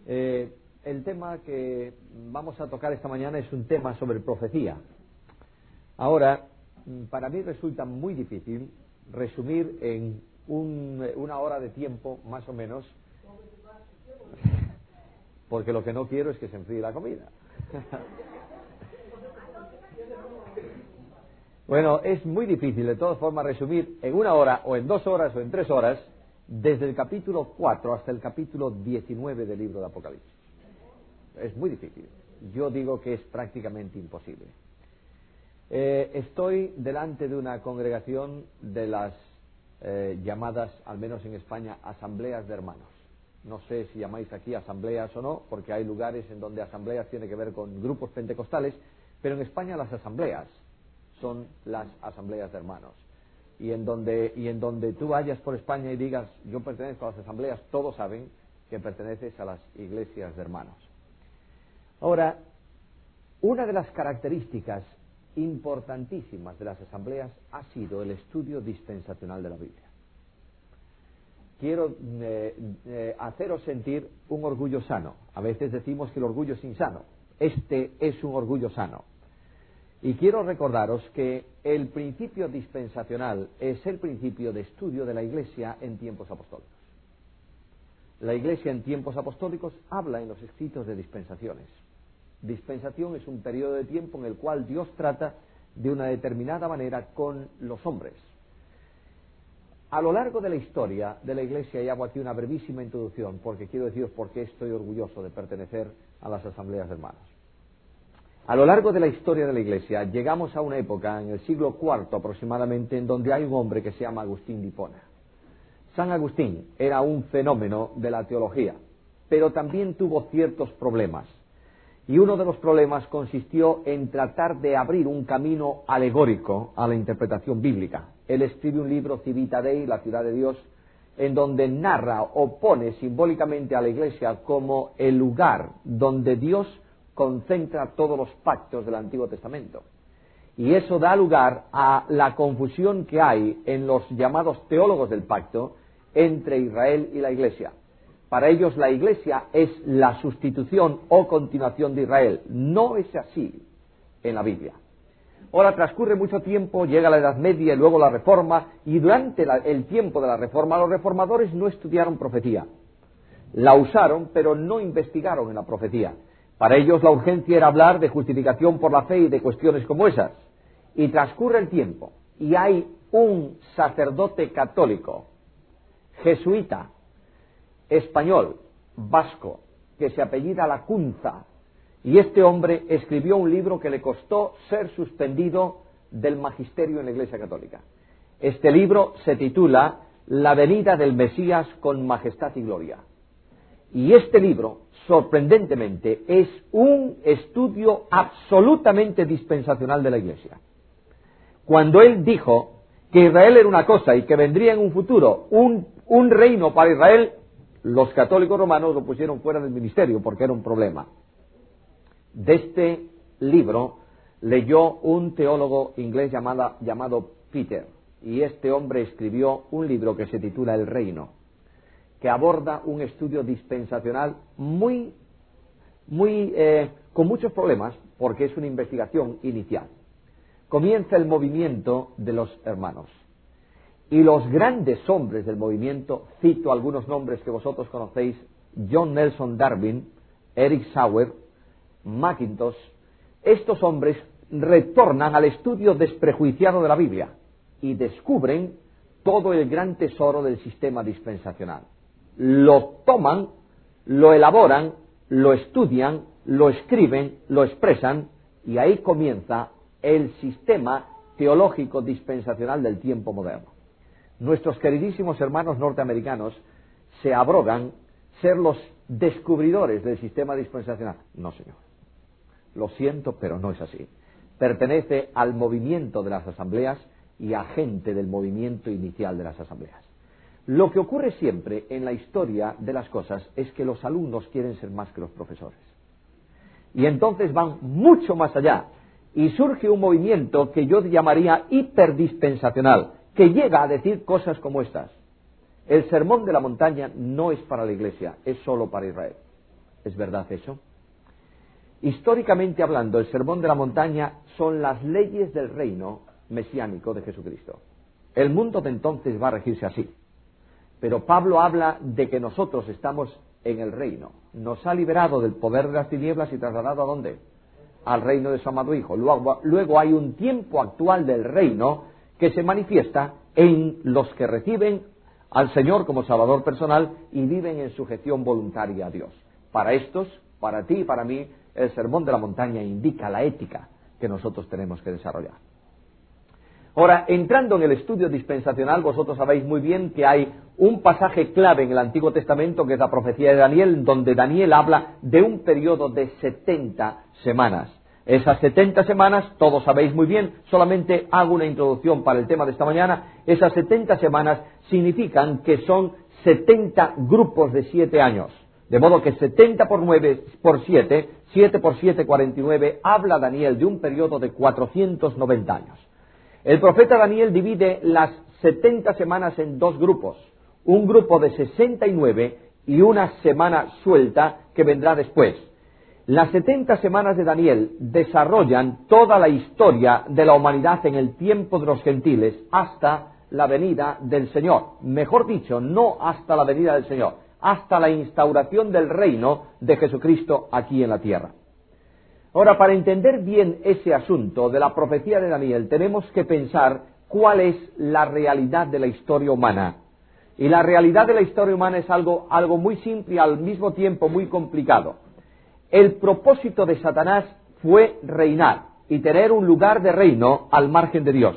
El tema que vamos a tocar esta mañana es un tema sobre profecía. Ahora, para mí resulta muy difícil resumir en una hora de tiempo, más o menos, porque lo que no quiero es que se enfríe la comida. Bueno, es muy difícil de todas formas resumir en una hora o en 2 horas o en 3 horas desde el capítulo 4 hasta el capítulo 19 del libro de Apocalipsis. Es muy difícil. Yo digo que es prácticamente imposible. Estoy delante de una congregación de las llamadas, al menos en España, asambleas de hermanos. No sé si llamáis aquí asambleas o no, porque hay lugares en donde asambleas tiene que ver con grupos pentecostales, pero en España las asambleas son las asambleas de hermanos. Y en donde tú vayas por España y digas, yo pertenezco a las asambleas, todos saben que perteneces a las iglesias de hermanos. Ahora, una de las características importantísimas de las asambleas ha sido el estudio dispensacional de la Biblia. Quiero haceros sentir un orgullo sano. A veces decimos que el orgullo es insano. Este es un orgullo sano. Y quiero recordaros que el principio dispensacional es el principio de estudio de la Iglesia en tiempos apostólicos. La Iglesia en tiempos apostólicos habla en los escritos de dispensaciones. Dispensación es un periodo de tiempo en el cual Dios trata de una determinada manera con los hombres. A lo largo de la historia de la Iglesia, y hago aquí una brevísima introducción, porque quiero deciros por qué estoy orgulloso de pertenecer a las asambleas de hermanos. A lo largo de la historia de la Iglesia, llegamos a una época, en el siglo IV aproximadamente, en donde hay un hombre que se llama Agustín de Hipona. San Agustín era un fenómeno de la teología, pero también tuvo ciertos problemas. Y uno de los problemas consistió en tratar de abrir un camino alegórico a la interpretación bíblica. Él escribe un libro, Civita Dei, la ciudad de Dios, en donde narra o pone simbólicamente a la Iglesia como el lugar donde Dios concentra todos los pactos del Antiguo Testamento. Y eso da lugar a la confusión que hay en los llamados teólogos del pacto entre Israel y la Iglesia. Para ellos la Iglesia es la sustitución o continuación de Israel. No es así en la Biblia. Ahora transcurre mucho tiempo, llega la Edad Media y luego la Reforma, y durante el tiempo de la Reforma los reformadores no estudiaron profecía. La usaron, pero no investigaron en la profecía. Para ellos la urgencia era hablar de justificación por la fe y de cuestiones como esas. Y transcurre el tiempo, y hay un sacerdote católico, jesuita, español, vasco, que se apellida Lacunza, y este hombre escribió un libro que le costó ser suspendido del magisterio en la Iglesia Católica. Este libro se titula La venida del Mesías con majestad y gloria. Y este libro, sorprendentemente, es un estudio absolutamente dispensacional de la Iglesia. Cuando él dijo que Israel era una cosa y que vendría en un futuro un reino para Israel, los católicos romanos lo pusieron fuera del ministerio porque era un problema. De este libro leyó un teólogo inglés llamado Peter, y este hombre escribió un libro que se titula El Reino, que aborda un estudio dispensacional con muchos problemas, porque es una investigación inicial. Comienza el movimiento de los hermanos. Y los grandes hombres del movimiento, cito algunos nombres que vosotros conocéis: John Nelson Darwin, Eric Sauer, Mackintosh. Estos hombres retornan al estudio desprejuiciado de la Biblia y descubren todo el gran tesoro del sistema dispensacional. Lo toman, lo elaboran, lo estudian, lo escriben, lo expresan, y ahí comienza el sistema teológico dispensacional del tiempo moderno. Nuestros queridísimos hermanos norteamericanos se abrogan ser los descubridores del sistema dispensacional. No, señor. Lo siento, pero no es así. Pertenece al movimiento de las asambleas y agente del movimiento inicial de las asambleas. Lo que ocurre siempre en la historia de las cosas es que los alumnos quieren ser más que los profesores. Y entonces van mucho más allá. Y surge un movimiento que yo llamaría hiperdispensacional, que llega a decir cosas como estas: el sermón de la montaña no es para la Iglesia, es solo para Israel. ¿Es verdad eso? Históricamente hablando, el Sermón de la Montaña son las leyes del reino mesiánico de Jesucristo. El mundo de entonces va a regirse así. Pero Pablo habla de que nosotros estamos en el reino. Nos ha liberado del poder de las tinieblas y trasladado ¿a dónde? Al reino de su amado Hijo. Luego hay un tiempo actual del reino que se manifiesta en los que reciben al Señor como Salvador personal y viven en sujeción voluntaria a Dios. Para estos, para ti y para mí, el Sermón de la Montaña indica la ética que nosotros tenemos que desarrollar. Ahora, entrando en el estudio dispensacional, vosotros sabéis muy bien que hay un pasaje clave en el Antiguo Testamento, que es la profecía de Daniel, donde Daniel habla de un periodo de 70 semanas. Esas 70 semanas, todos sabéis muy bien, solamente hago una introducción para el tema de esta mañana. Esas 70 semanas significan que son 70 grupos de 7 años. De modo que 70 por 9 por 7, 7 por 7, 49, habla Daniel de un periodo de 490 años. El profeta Daniel divide las 70 semanas en dos grupos, un grupo de 69 y una semana suelta que vendrá después. Las 70 semanas de Daniel desarrollan toda la historia de la humanidad en el tiempo de los gentiles hasta la venida del Señor. Mejor dicho, no hasta la venida del Señor, hasta la instauración del reino de Jesucristo aquí en la tierra. Ahora, para entender bien ese asunto de la profecía de Daniel, tenemos que pensar cuál es la realidad de la historia humana. Y la realidad de la historia humana es algo muy simple y al mismo tiempo muy complicado. El propósito de Satanás fue reinar y tener un lugar de reino al margen de Dios.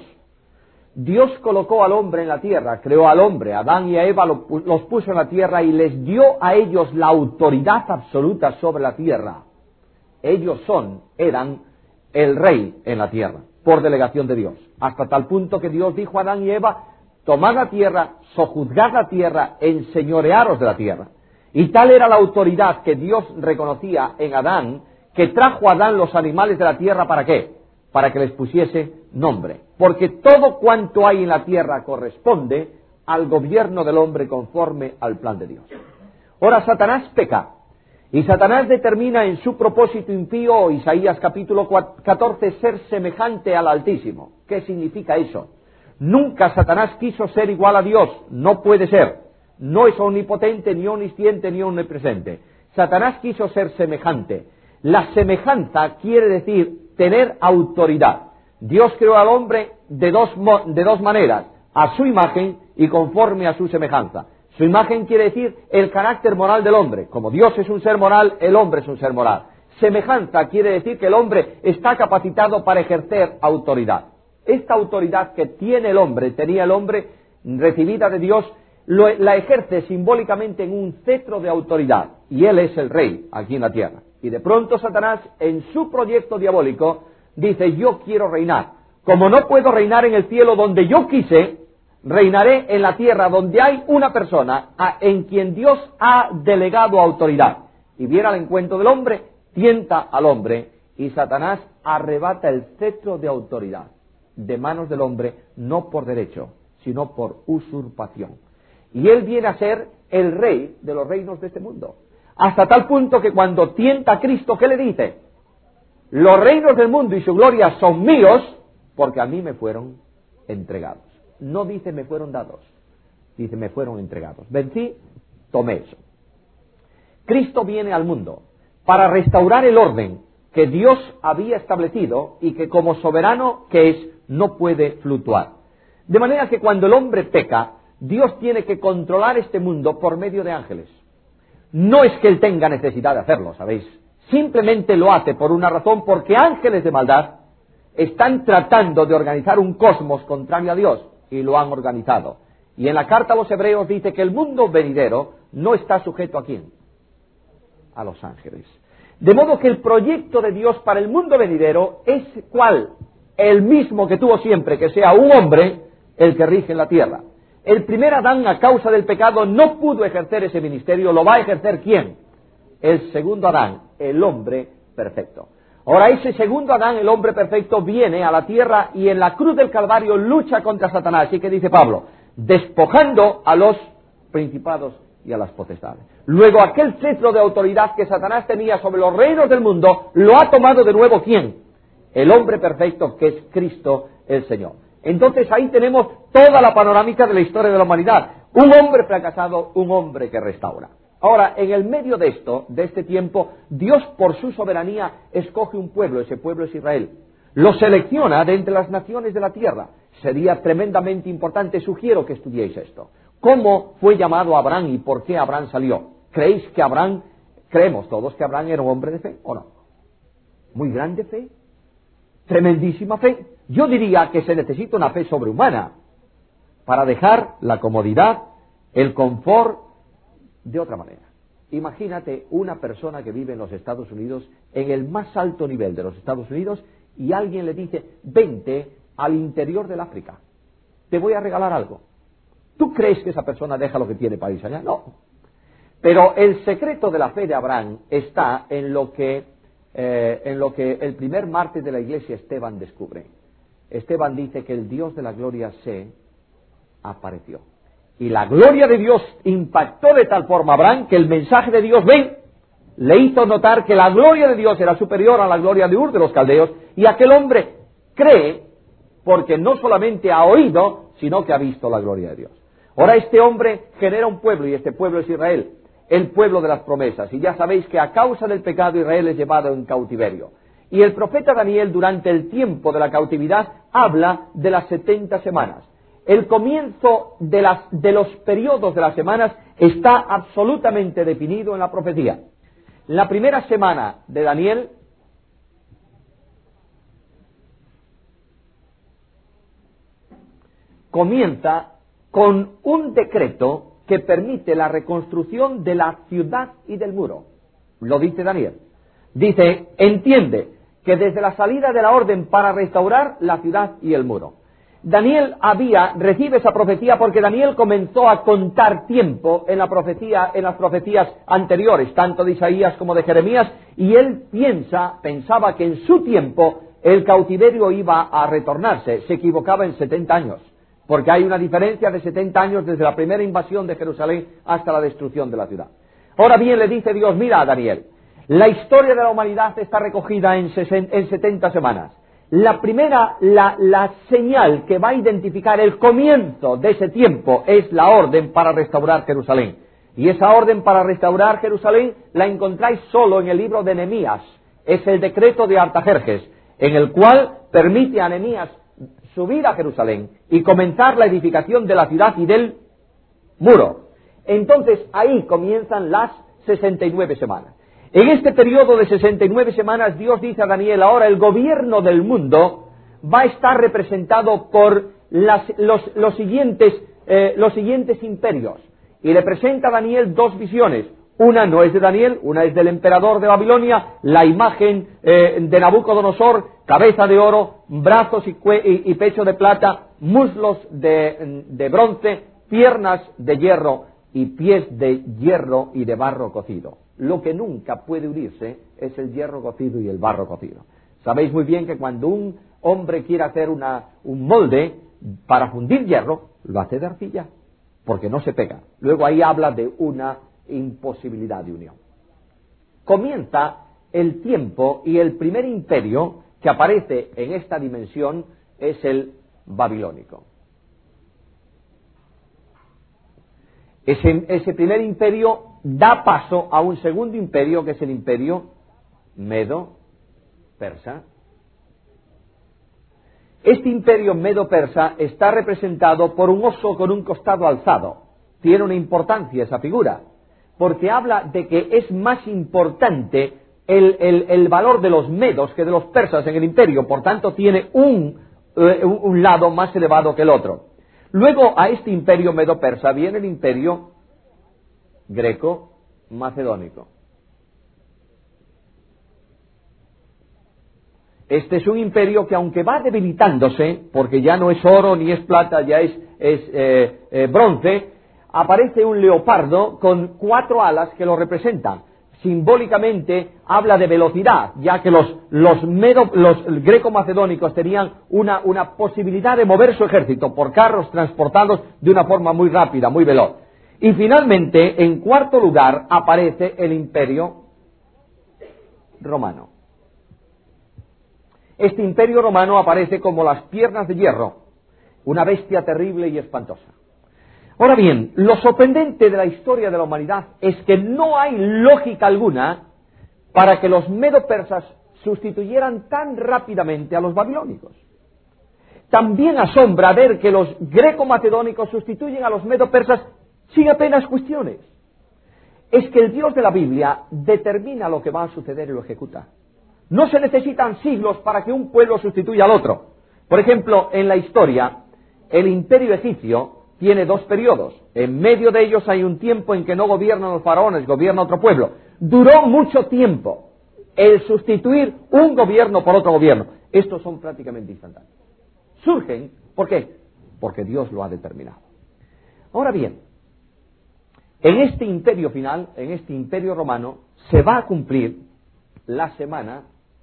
Dios colocó al hombre en la tierra, creó al hombre, Adán y a Eva los puso en la tierra y les dio a ellos la autoridad absoluta sobre la tierra. Ellos eran el rey en la tierra, por delegación de Dios. Hasta tal punto que Dios dijo a Adán y Eva, tomad la tierra, sojuzgad la tierra, enseñorearos de la tierra. Y tal era la autoridad que Dios reconocía en Adán, que trajo a Adán los animales de la tierra, ¿para qué? Para que les pusiese nombre. Porque todo cuanto hay en la tierra corresponde al gobierno del hombre conforme al plan de Dios. Ahora Satanás peca. Y Satanás determina en su propósito impío, Isaías capítulo 14, ser semejante al Altísimo. ¿Qué significa eso? Nunca Satanás quiso ser igual a Dios, no puede ser. No es omnipotente, ni omnisciente, ni omnipresente. Satanás quiso ser semejante. La semejanza quiere decir tener autoridad. Dios creó al hombre de dos maneras, a su imagen y conforme a su semejanza. Su imagen quiere decir el carácter moral del hombre. Como Dios es un ser moral, el hombre es un ser moral. Semejanza quiere decir que el hombre está capacitado para ejercer autoridad. Esta autoridad que tenía el hombre, recibida de Dios, la ejerce simbólicamente en un cetro de autoridad. Y él es el rey aquí en la tierra. Y de pronto Satanás, en su proyecto diabólico, dice, yo quiero reinar. Como no puedo reinar en el cielo donde yo quise, reinaré en la tierra donde hay una persona en quien Dios ha delegado autoridad. Y viene al encuentro del hombre, tienta al hombre, y Satanás arrebata el cetro de autoridad de manos del hombre, no por derecho, sino por usurpación. Y él viene a ser el rey de los reinos de este mundo. Hasta tal punto que cuando tienta a Cristo, ¿qué le dice? Los reinos del mundo y su gloria son míos, porque a mí me fueron entregados. No dice me fueron dados, dice me fueron entregados. Vencí, tomé eso. Cristo viene al mundo para restaurar el orden que Dios había establecido y que como soberano que es, no puede fluctuar. De manera que cuando el hombre peca, Dios tiene que controlar este mundo por medio de ángeles. No es que él tenga necesidad de hacerlo, ¿sabéis? Simplemente lo hace por una razón, porque ángeles de maldad están tratando de organizar un cosmos contrario a Dios, y lo han organizado. Y en la carta a los Hebreos dice que el mundo venidero no está sujeto ¿a quién? A los ángeles. De modo que el proyecto de Dios para el mundo venidero es ¿cuál? El mismo que tuvo siempre, que sea un hombre el que rige en la tierra. El primer Adán, a causa del pecado, no pudo ejercer ese ministerio. ¿Lo va a ejercer quién? El segundo Adán, el hombre perfecto. Ahora ese segundo Adán, el hombre perfecto, viene a la tierra y en la cruz del Calvario lucha contra Satanás. ¿Y qué dice Pablo? Despojando a los principados y a las potestades. Luego aquel cetro de autoridad que Satanás tenía sobre los reinos del mundo, lo ha tomado de nuevo ¿quién? El hombre perfecto que es Cristo el Señor. Entonces ahí tenemos toda la panorámica de la historia de la humanidad. Un hombre fracasado, un hombre que restaura. Ahora, en el medio de esto, de este tiempo, Dios por su soberanía escoge un pueblo, ese pueblo es Israel. Lo selecciona de entre las naciones de la tierra. Sería tremendamente importante, sugiero que estudiéis esto. ¿Cómo fue llamado Abraham y por qué Abraham salió? ¿Creéis que Abraham, creemos todos que Abraham era un hombre de fe o no? Muy grande fe, tremendísima fe. Yo diría que se necesita una fe sobrehumana para dejar la comodidad, el confort de otra manera. Imagínate una persona que vive en los Estados Unidos, en el más alto nivel de los Estados Unidos, y alguien le dice, vente al interior del África, te voy a regalar algo. ¿Tú crees que esa persona deja lo que tiene para irse allá? No. Pero el secreto de la fe de Abraham está en lo que el primer mártir de la iglesia, Esteban, descubre. Esteban dice que el Dios de la gloria se apareció. Y la gloria de Dios impactó de tal forma a Abraham que el mensaje de Dios, ven, le hizo notar que la gloria de Dios era superior a la gloria de Ur de los caldeos, y aquel hombre cree porque no solamente ha oído, sino que ha visto la gloria de Dios. Ahora este hombre genera un pueblo, y este pueblo es Israel, el pueblo de las promesas, y ya sabéis que a causa del pecado Israel es llevado en cautiverio. Y el profeta Daniel, durante el tiempo de la cautividad, habla de las 70 semanas. El comienzo de los periodos de las semanas está absolutamente definido en la profecía. La primera semana de Daniel comienza con un decreto que permite la reconstrucción de la ciudad y del muro. Lo dice Daniel. Dice, entiende que desde la salida de la orden para restaurar la ciudad y el muro. Daniel recibe esa profecía porque Daniel comenzó a contar tiempo en las profecías anteriores, tanto de Isaías como de Jeremías, y él pensaba que en su tiempo el cautiverio iba a retornarse. Se equivocaba en 70 años, porque hay una diferencia de 70 años desde la primera invasión de Jerusalén hasta la destrucción de la ciudad. Ahora bien, le dice Dios, mira a Daniel, la historia de la humanidad está recogida en 70 semanas. La primera, la señal que va a identificar el comienzo de ese tiempo es la orden para restaurar Jerusalén. Y esa orden para restaurar Jerusalén la encontráis solo en el libro de Nehemías. Es el decreto de Artajerjes, en el cual permite a Nehemías subir a Jerusalén y comenzar la edificación de la ciudad y del muro. Entonces ahí comienzan las 69 semanas. En este periodo de 69 semanas, Dios dice a Daniel, ahora el gobierno del mundo va a estar representado por los siguientes imperios. Y le presenta a Daniel dos visiones. Una no es de Daniel, una es del emperador de Babilonia, la imagen de Nabucodonosor, cabeza de oro, brazos y pecho de plata, muslos de bronce, piernas de hierro y pies de hierro y de barro cocido. Lo que nunca puede unirse es el hierro cocido y el barro cocido. Sabéis muy bien que cuando un hombre quiere hacer un molde para fundir hierro, lo hace de arcilla, porque no se pega. Luego ahí habla de una imposibilidad de unión. Comienza el tiempo y el primer imperio que aparece en esta dimensión es el babilónico. Ese primer imperio da paso a un segundo imperio que es el imperio medo-persa. Este imperio medo-persa está representado por un oso con un costado alzado. Tiene una importancia esa figura, porque habla de que es más importante el valor de los medos que de los persas en el imperio, por tanto tiene un lado más elevado que el otro. Luego a este imperio medo-persa viene el imperio greco-macedónico. Este es un imperio que aunque va debilitándose, porque ya no es oro ni es plata, ya es bronce, aparece un leopardo con 4 alas que lo representan. Simbólicamente habla de velocidad, ya que los greco-macedónicos tenían una posibilidad de mover su ejército por carros transportados de una forma muy rápida, muy veloz. Y finalmente, en cuarto lugar, aparece el Imperio Romano. Este Imperio Romano aparece como las piernas de hierro, una bestia terrible y espantosa. Ahora bien, lo sorprendente de la historia de la humanidad es que no hay lógica alguna para que los medo-persas sustituyeran tan rápidamente a los babilónicos. También asombra ver que los greco-macedónicos sustituyen a los medo-persas sin apenas cuestiones. Es que el Dios de la Biblia determina lo que va a suceder y lo ejecuta. No se necesitan siglos para que un pueblo sustituya al otro. Por ejemplo, en la historia, el imperio egipcio tiene dos periodos. En medio de ellos hay un tiempo en que no gobiernan los faraones, gobierna otro pueblo. Duró mucho tiempo el sustituir un gobierno por otro gobierno. Estos son prácticamente instantáneos. Surgen, ¿por qué? Porque Dios lo ha determinado. Ahora bien, en este imperio final, en este imperio romano, se va a cumplir la semana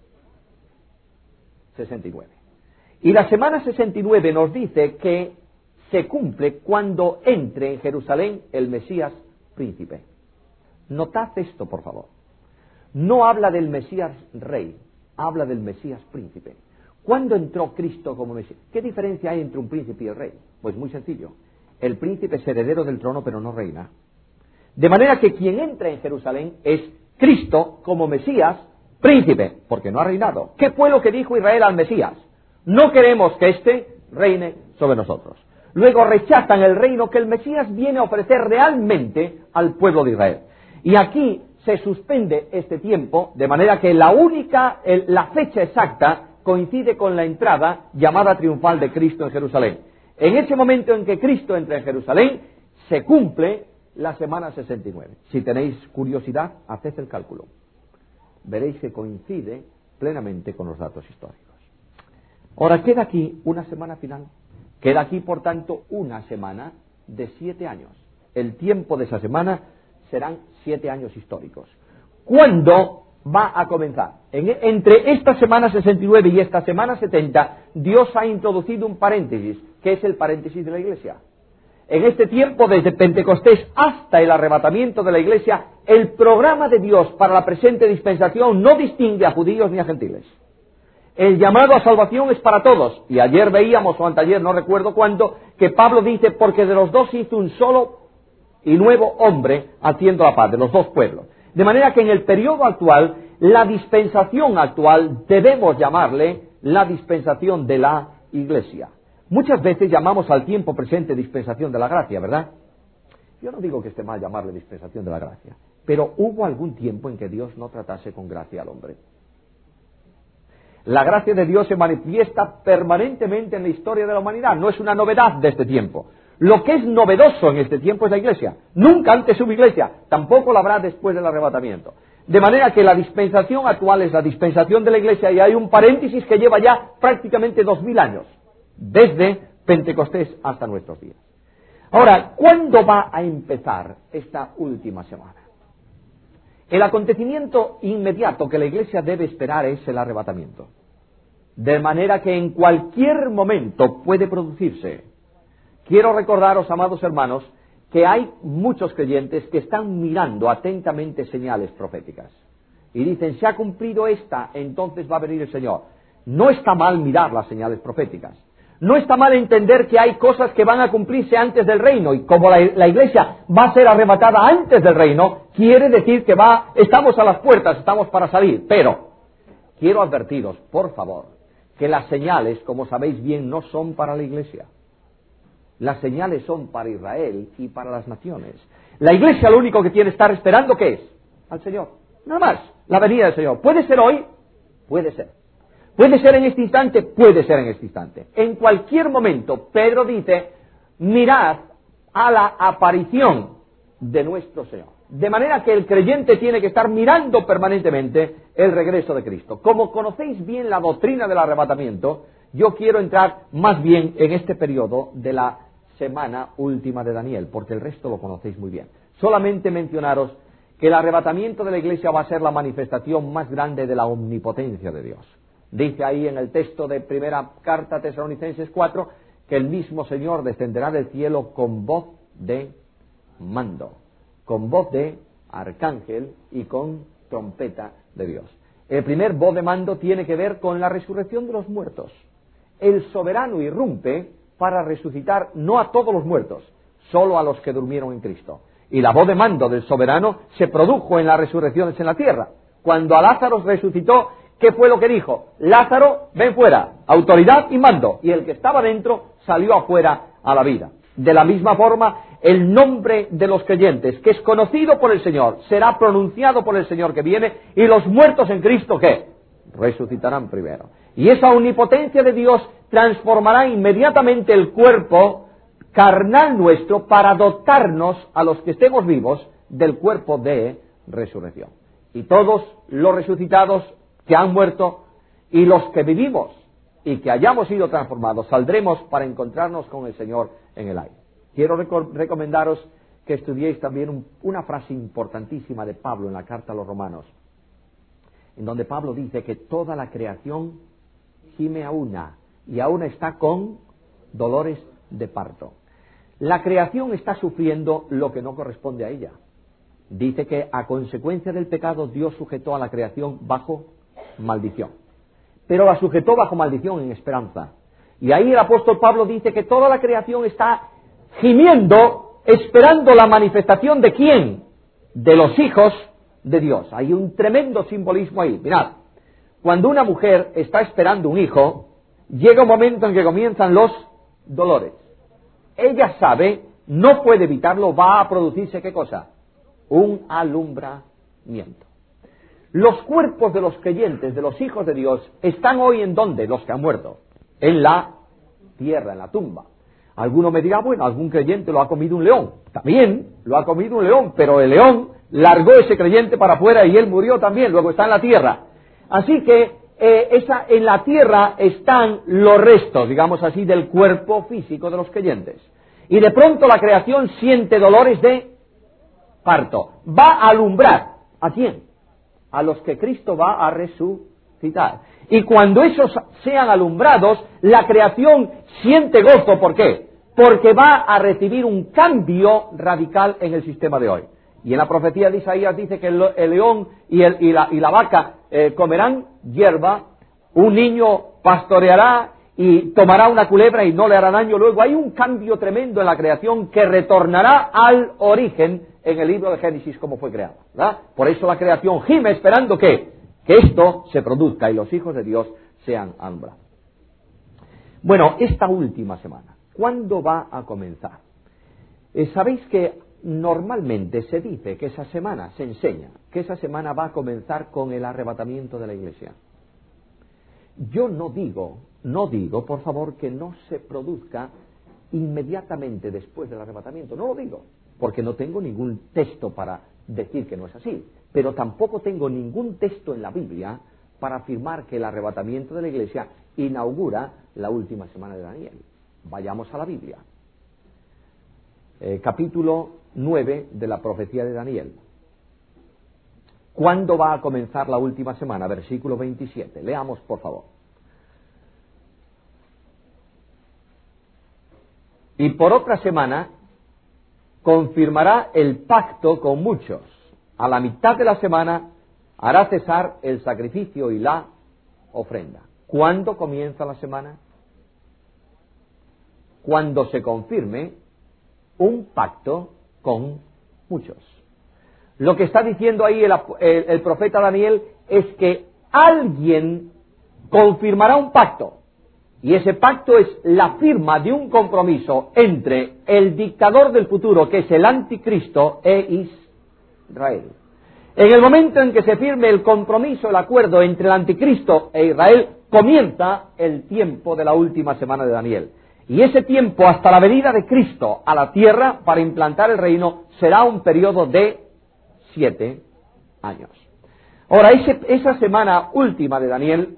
69. Y la semana 69 nos dice que se cumple cuando entre en Jerusalén el Mesías príncipe. Notad esto, por favor. No habla del Mesías rey, habla del Mesías príncipe. ¿Cuándo entró Cristo como Mesías? ¿Qué diferencia hay entre un príncipe y el rey? Pues muy sencillo. El príncipe es heredero del trono, pero no reina. De manera que quien entra en Jerusalén es Cristo como Mesías príncipe, porque no ha reinado. ¿Qué fue lo que dijo Israel al Mesías? No queremos que éste reine sobre nosotros. Luego rechazan el reino que el Mesías viene a ofrecer realmente al pueblo de Israel. Y aquí se suspende este tiempo, de manera que la fecha exacta coincide con la entrada llamada triunfal de Cristo en Jerusalén. En ese momento en que Cristo entra en Jerusalén, se cumple la semana 69. Si tenéis curiosidad, haced el cálculo. Veréis que coincide plenamente con los datos históricos. Ahora queda aquí una semana final. Queda aquí, por tanto, una semana de 7 años. El tiempo de esa semana serán 7 años históricos. ¿Cuándo va a comenzar? Entre esta semana 69 y esta semana 70, Dios ha introducido un paréntesis, que es el paréntesis de la Iglesia. En este tiempo, desde Pentecostés hasta el arrebatamiento de la Iglesia, el programa de Dios para la presente dispensación no distingue a judíos ni a gentiles. El llamado a salvación es para todos. Y ayer veíamos, o anteayer, no recuerdo cuándo, que Pablo dice, porque de los dos hizo un solo y nuevo hombre haciendo la paz, de los dos pueblos. De manera que en el periodo actual, la dispensación actual, debemos llamarle la dispensación de la Iglesia. Muchas veces llamamos al tiempo presente dispensación de la gracia, ¿verdad? Yo no digo que esté mal llamarle dispensación de la gracia, pero hubo algún tiempo en que Dios no tratase con gracia al hombre. La gracia de Dios se manifiesta permanentemente en la historia de la humanidad, no es una novedad de este tiempo. Lo que es novedoso en este tiempo es la Iglesia. Nunca antes hubo Iglesia, tampoco la habrá después del arrebatamiento. De manera que la dispensación actual es la dispensación de la Iglesia y hay un paréntesis que lleva ya prácticamente 2000 años, desde Pentecostés hasta nuestros días. Ahora, ¿cuándo va a empezar esta última semana? El acontecimiento inmediato que la Iglesia debe esperar es el arrebatamiento. De manera que en cualquier momento puede producirse. Quiero recordaros, amados hermanos, que hay muchos creyentes que están mirando atentamente señales proféticas. Y dicen, se ha cumplido esta, entonces va a venir el Señor. No está mal mirar las señales proféticas. No está mal entender que hay cosas que van a cumplirse antes del reino, y como la Iglesia va a ser arrebatada antes del reino, quiere decir que estamos a las puertas, estamos para salir. Pero quiero advertiros, por favor, que las señales, como sabéis bien, no son para la Iglesia. Las señales son para Israel y para las naciones. La Iglesia lo único que tiene que estar esperando, ¿qué es? Al Señor. Nada más, la venida del Señor. ¿Puede ser hoy? Puede ser. ¿Puede ser en este instante? Puede ser en este instante. En cualquier momento, Pedro dice, mirad a la aparición de nuestro Señor. De manera que el creyente tiene que estar mirando permanentemente el regreso de Cristo. Como conocéis bien la doctrina del arrebatamiento, yo quiero entrar más bien en este periodo de la semana última de Daniel, porque el resto lo conocéis muy bien. Solamente mencionaros que el arrebatamiento de la Iglesia va a ser la manifestación más grande de la omnipotencia de Dios. Dice ahí en el texto de primera carta Tesalonicenses 4 que el mismo Señor descenderá del cielo con voz de mando, con voz de arcángel y con trompeta de Dios. El primer voz de mando tiene que ver con la resurrección de los muertos. El soberano irrumpe para resucitar no a todos los muertos, solo a los que durmieron en Cristo. Y la voz de mando del soberano se produjo en las resurrecciones en la tierra. Cuando a Lázaro resucitó, ¿qué fue lo que dijo? Lázaro, ven fuera, autoridad y mando. Y el que estaba dentro salió afuera a la vida. De la misma forma, el nombre de los creyentes, que es conocido por el Señor, será pronunciado por el Señor que viene, y los muertos en Cristo, ¿qué? Resucitarán primero. Y esa omnipotencia de Dios transformará inmediatamente el cuerpo carnal nuestro para dotarnos a los que estemos vivos del cuerpo de resurrección. Y todos los resucitados que han muerto y los que vivimos y que hayamos sido transformados, saldremos para encontrarnos con el Señor en el aire. Quiero recomendaros que estudiéis también una frase importantísima de Pablo en la carta a los Romanos, en donde Pablo dice que toda la creación gime a una y aún está con dolores de parto. La creación está sufriendo lo que no corresponde a ella. Dice que a consecuencia del pecado Dios sujetó a la creación bajo maldición, pero la sujetó bajo maldición en esperanza. Y ahí el apóstol Pablo dice que toda la creación está gimiendo, esperando la manifestación ¿de quién? De los hijos de Dios. Hay un tremendo simbolismo ahí. Mirad, cuando una mujer está esperando un hijo, llega un momento en que comienzan los dolores. Ella sabe, no puede evitarlo, va a producirse ¿qué cosa? Un alumbramiento. Los cuerpos de los creyentes, de los hijos de Dios, están hoy ¿en dónde? Los que han muerto. En la tierra, en la tumba. Alguno me dirá, bueno, algún creyente lo ha comido un león. También lo ha comido un león, pero el león largó ese creyente para afuera y él murió también, luego está en la tierra. Así que en la tierra están los restos, digamos así, del cuerpo físico de los creyentes. Y de pronto la creación siente dolores de parto. Va a alumbrar. ¿A quién? A los que Cristo va a resucitar. Y cuando esos sean alumbrados, la creación siente gozo. ¿Por qué? Porque va a recibir un cambio radical en el sistema de hoy. Y en la profecía de Isaías dice que el león y la vaca comerán hierba, un niño pastoreará y tomará una culebra y no le hará daño. Luego hay un cambio tremendo en la creación que retornará al origen en el libro de Génesis como fue creada, ¿verdad? Por eso la creación gime esperando que esto se produzca y los hijos de Dios sean alumbrados. Bueno, esta última semana, ¿cuándo va a comenzar? Sabéis que normalmente se dice que esa semana, se enseña, que esa semana va a comenzar con el arrebatamiento de la iglesia. Yo no digo, por favor, que no se produzca inmediatamente después del arrebatamiento. No lo digo, porque no tengo ningún texto para decir que no es así. Pero tampoco tengo ningún texto en la Biblia para afirmar que el arrebatamiento de la iglesia inaugura la última semana de Daniel. Vayamos a la Biblia. Capítulo 9 de la profecía de Daniel. ¿Cuándo va a comenzar la última semana? Versículo 27. Leamos, por favor. Y por otra semana confirmará el pacto con muchos. A la mitad de la semana hará cesar el sacrificio y la ofrenda. ¿Cuándo comienza la semana? Cuando se confirme un pacto con muchos. Lo que está diciendo ahí el profeta Daniel es que alguien confirmará un pacto. Y ese pacto es la firma de un compromiso entre el dictador del futuro, que es el anticristo, e Israel. En el momento en que se firme el compromiso, el acuerdo entre el anticristo e Israel, comienza el tiempo de la última semana de Daniel. Y ese tiempo, hasta la venida de Cristo a la tierra para implantar el reino, será un periodo de 7 años. Ahora, esa semana última de Daniel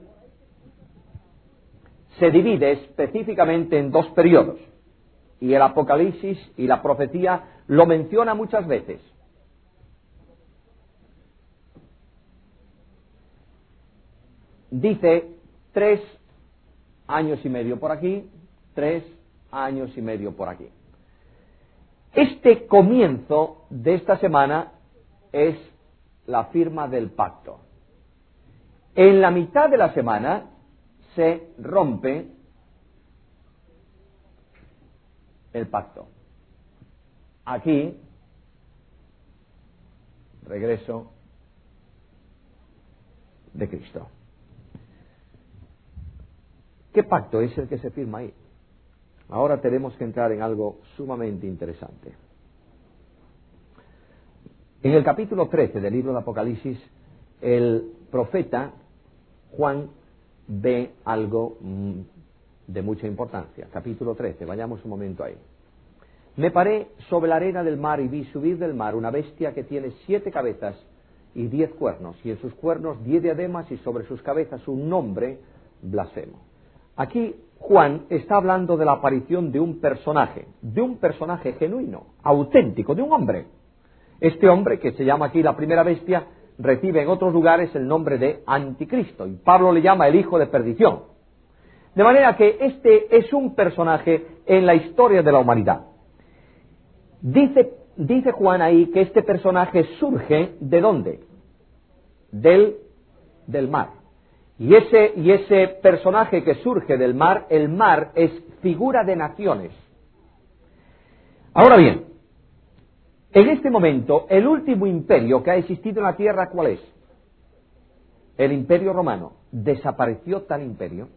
se divide específicamente en 2 periodos. Y el Apocalipsis y la profecía lo menciona muchas veces. Dice 3 años y medio por aquí, 3 años y medio por aquí. Este comienzo de esta semana es la firma del pacto. En la mitad de la semana se rompe el pacto. Aquí, regreso de Cristo. ¿Qué pacto es el que se firma ahí? Ahora tenemos que entrar en algo sumamente interesante. En el capítulo 13 del libro de Apocalipsis, el profeta Juan ve algo de mucha importancia. Capítulo 13, vayamos un momento ahí. Me paré sobre la arena del mar y vi subir del mar una bestia que tiene 7 cabezas y 10 cuernos, y en sus cuernos 10 diademas y sobre sus cabezas un nombre blasfemo. Aquí Juan está hablando de la aparición de un personaje genuino, auténtico, de un hombre. Este hombre, que se llama aquí la primera bestia, recibe en otros lugares el nombre de Anticristo, y Pablo le llama el hijo de perdición. De manera que este es un personaje en la historia de la humanidad. Dice Juan ahí que este personaje surge ¿de dónde? Del mar. Y ese personaje que surge del mar, el mar es figura de naciones. Ahora bien, en este momento, el último imperio que ha existido en la tierra, ¿cuál es? El Imperio Romano. ¿Desapareció tal imperio?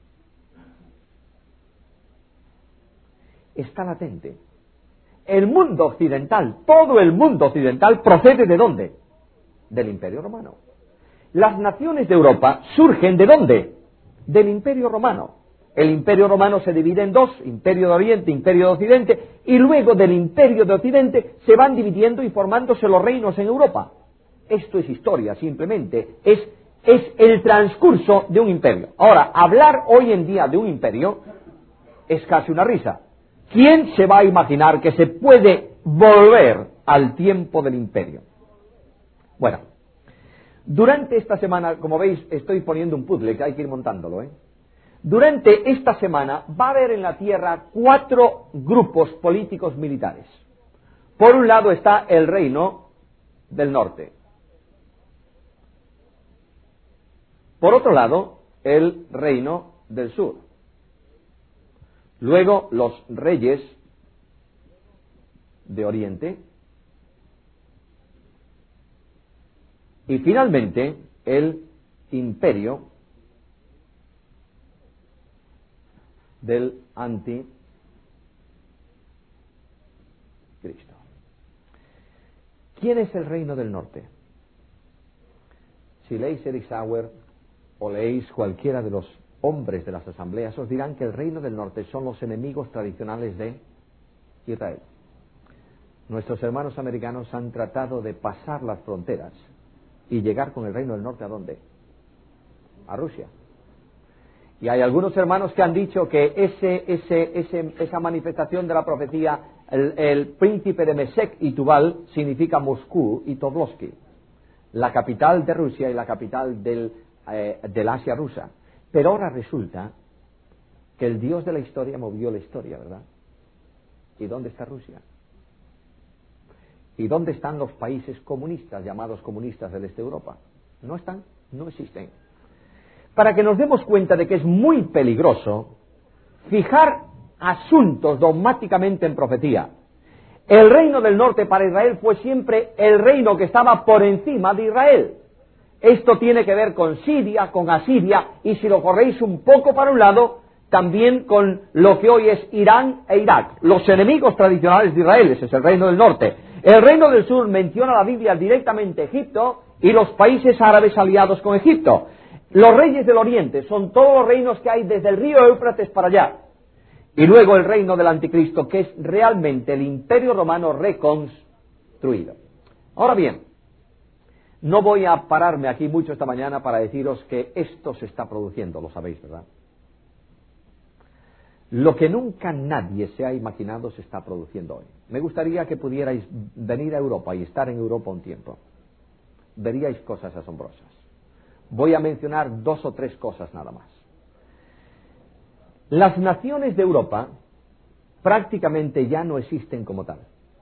Está latente. El mundo occidental, todo el mundo occidental, procede ¿de dónde? Del Imperio Romano. Las naciones de Europa surgen ¿de dónde? Del Imperio Romano. El Imperio Romano se divide en dos, Imperio de Oriente, Imperio de Occidente, y luego del Imperio de Occidente se van dividiendo y formándose los reinos en Europa. Esto es historia, simplemente, es el transcurso de un imperio. Ahora, hablar hoy en día de un imperio es casi una risa. ¿Quién se va a imaginar que se puede volver al tiempo del imperio? Bueno, durante esta semana, como veis, estoy poniendo un puzzle que hay que ir montándolo, Durante esta semana va a haber en la Tierra 4 grupos políticos militares. Por un lado está el reino del norte. Por otro lado, el reino del sur. Luego, los reyes de Oriente. Y finalmente, el imperio del Anticristo. ¿Quién es el reino del norte? Si leéis Eric Sauer o leéis cualquiera de los hombres de las asambleas, os dirán que el reino del norte son los enemigos tradicionales de Israel. Nuestros hermanos americanos han tratado de pasar las fronteras y llegar con el reino del norte ¿a dónde? A Rusia. Y hay algunos hermanos que han dicho que esa manifestación de la profecía, el príncipe de Mesec y Tubal, significa Moscú y Tobolski, la capital de Rusia y la capital del Asia rusa. Pero ahora resulta que el Dios de la historia movió la historia, ¿verdad? ¿Y dónde está Rusia? ¿Y dónde están los países comunistas, llamados comunistas del este de Europa? No están, no existen. Para que nos demos cuenta de que es muy peligroso fijar asuntos dogmáticamente en profecía. El reino del norte para Israel fue siempre el reino que estaba por encima de Israel. Esto tiene que ver con Siria, con Asiria, y si lo corréis un poco para un lado, también con lo que hoy es Irán e Irak, los enemigos tradicionales de Israel. Ese es el reino del norte. El reino del sur menciona la Biblia directamente Egipto y los países árabes aliados con Egipto. Los reyes del oriente son todos los reinos que hay desde el río Éufrates para allá. Y luego el reino del anticristo, que es realmente el imperio romano reconstruido. Ahora bien, no voy a pararme aquí mucho esta mañana para deciros que esto se está produciendo, lo sabéis, ¿verdad? Lo que nunca nadie se ha imaginado se está produciendo hoy. Me gustaría que pudierais venir a Europa y estar en Europa un tiempo. Veríais cosas asombrosas. Voy a mencionar 2 o 3 cosas nada más. Las naciones de Europa prácticamente ya no existen como tal.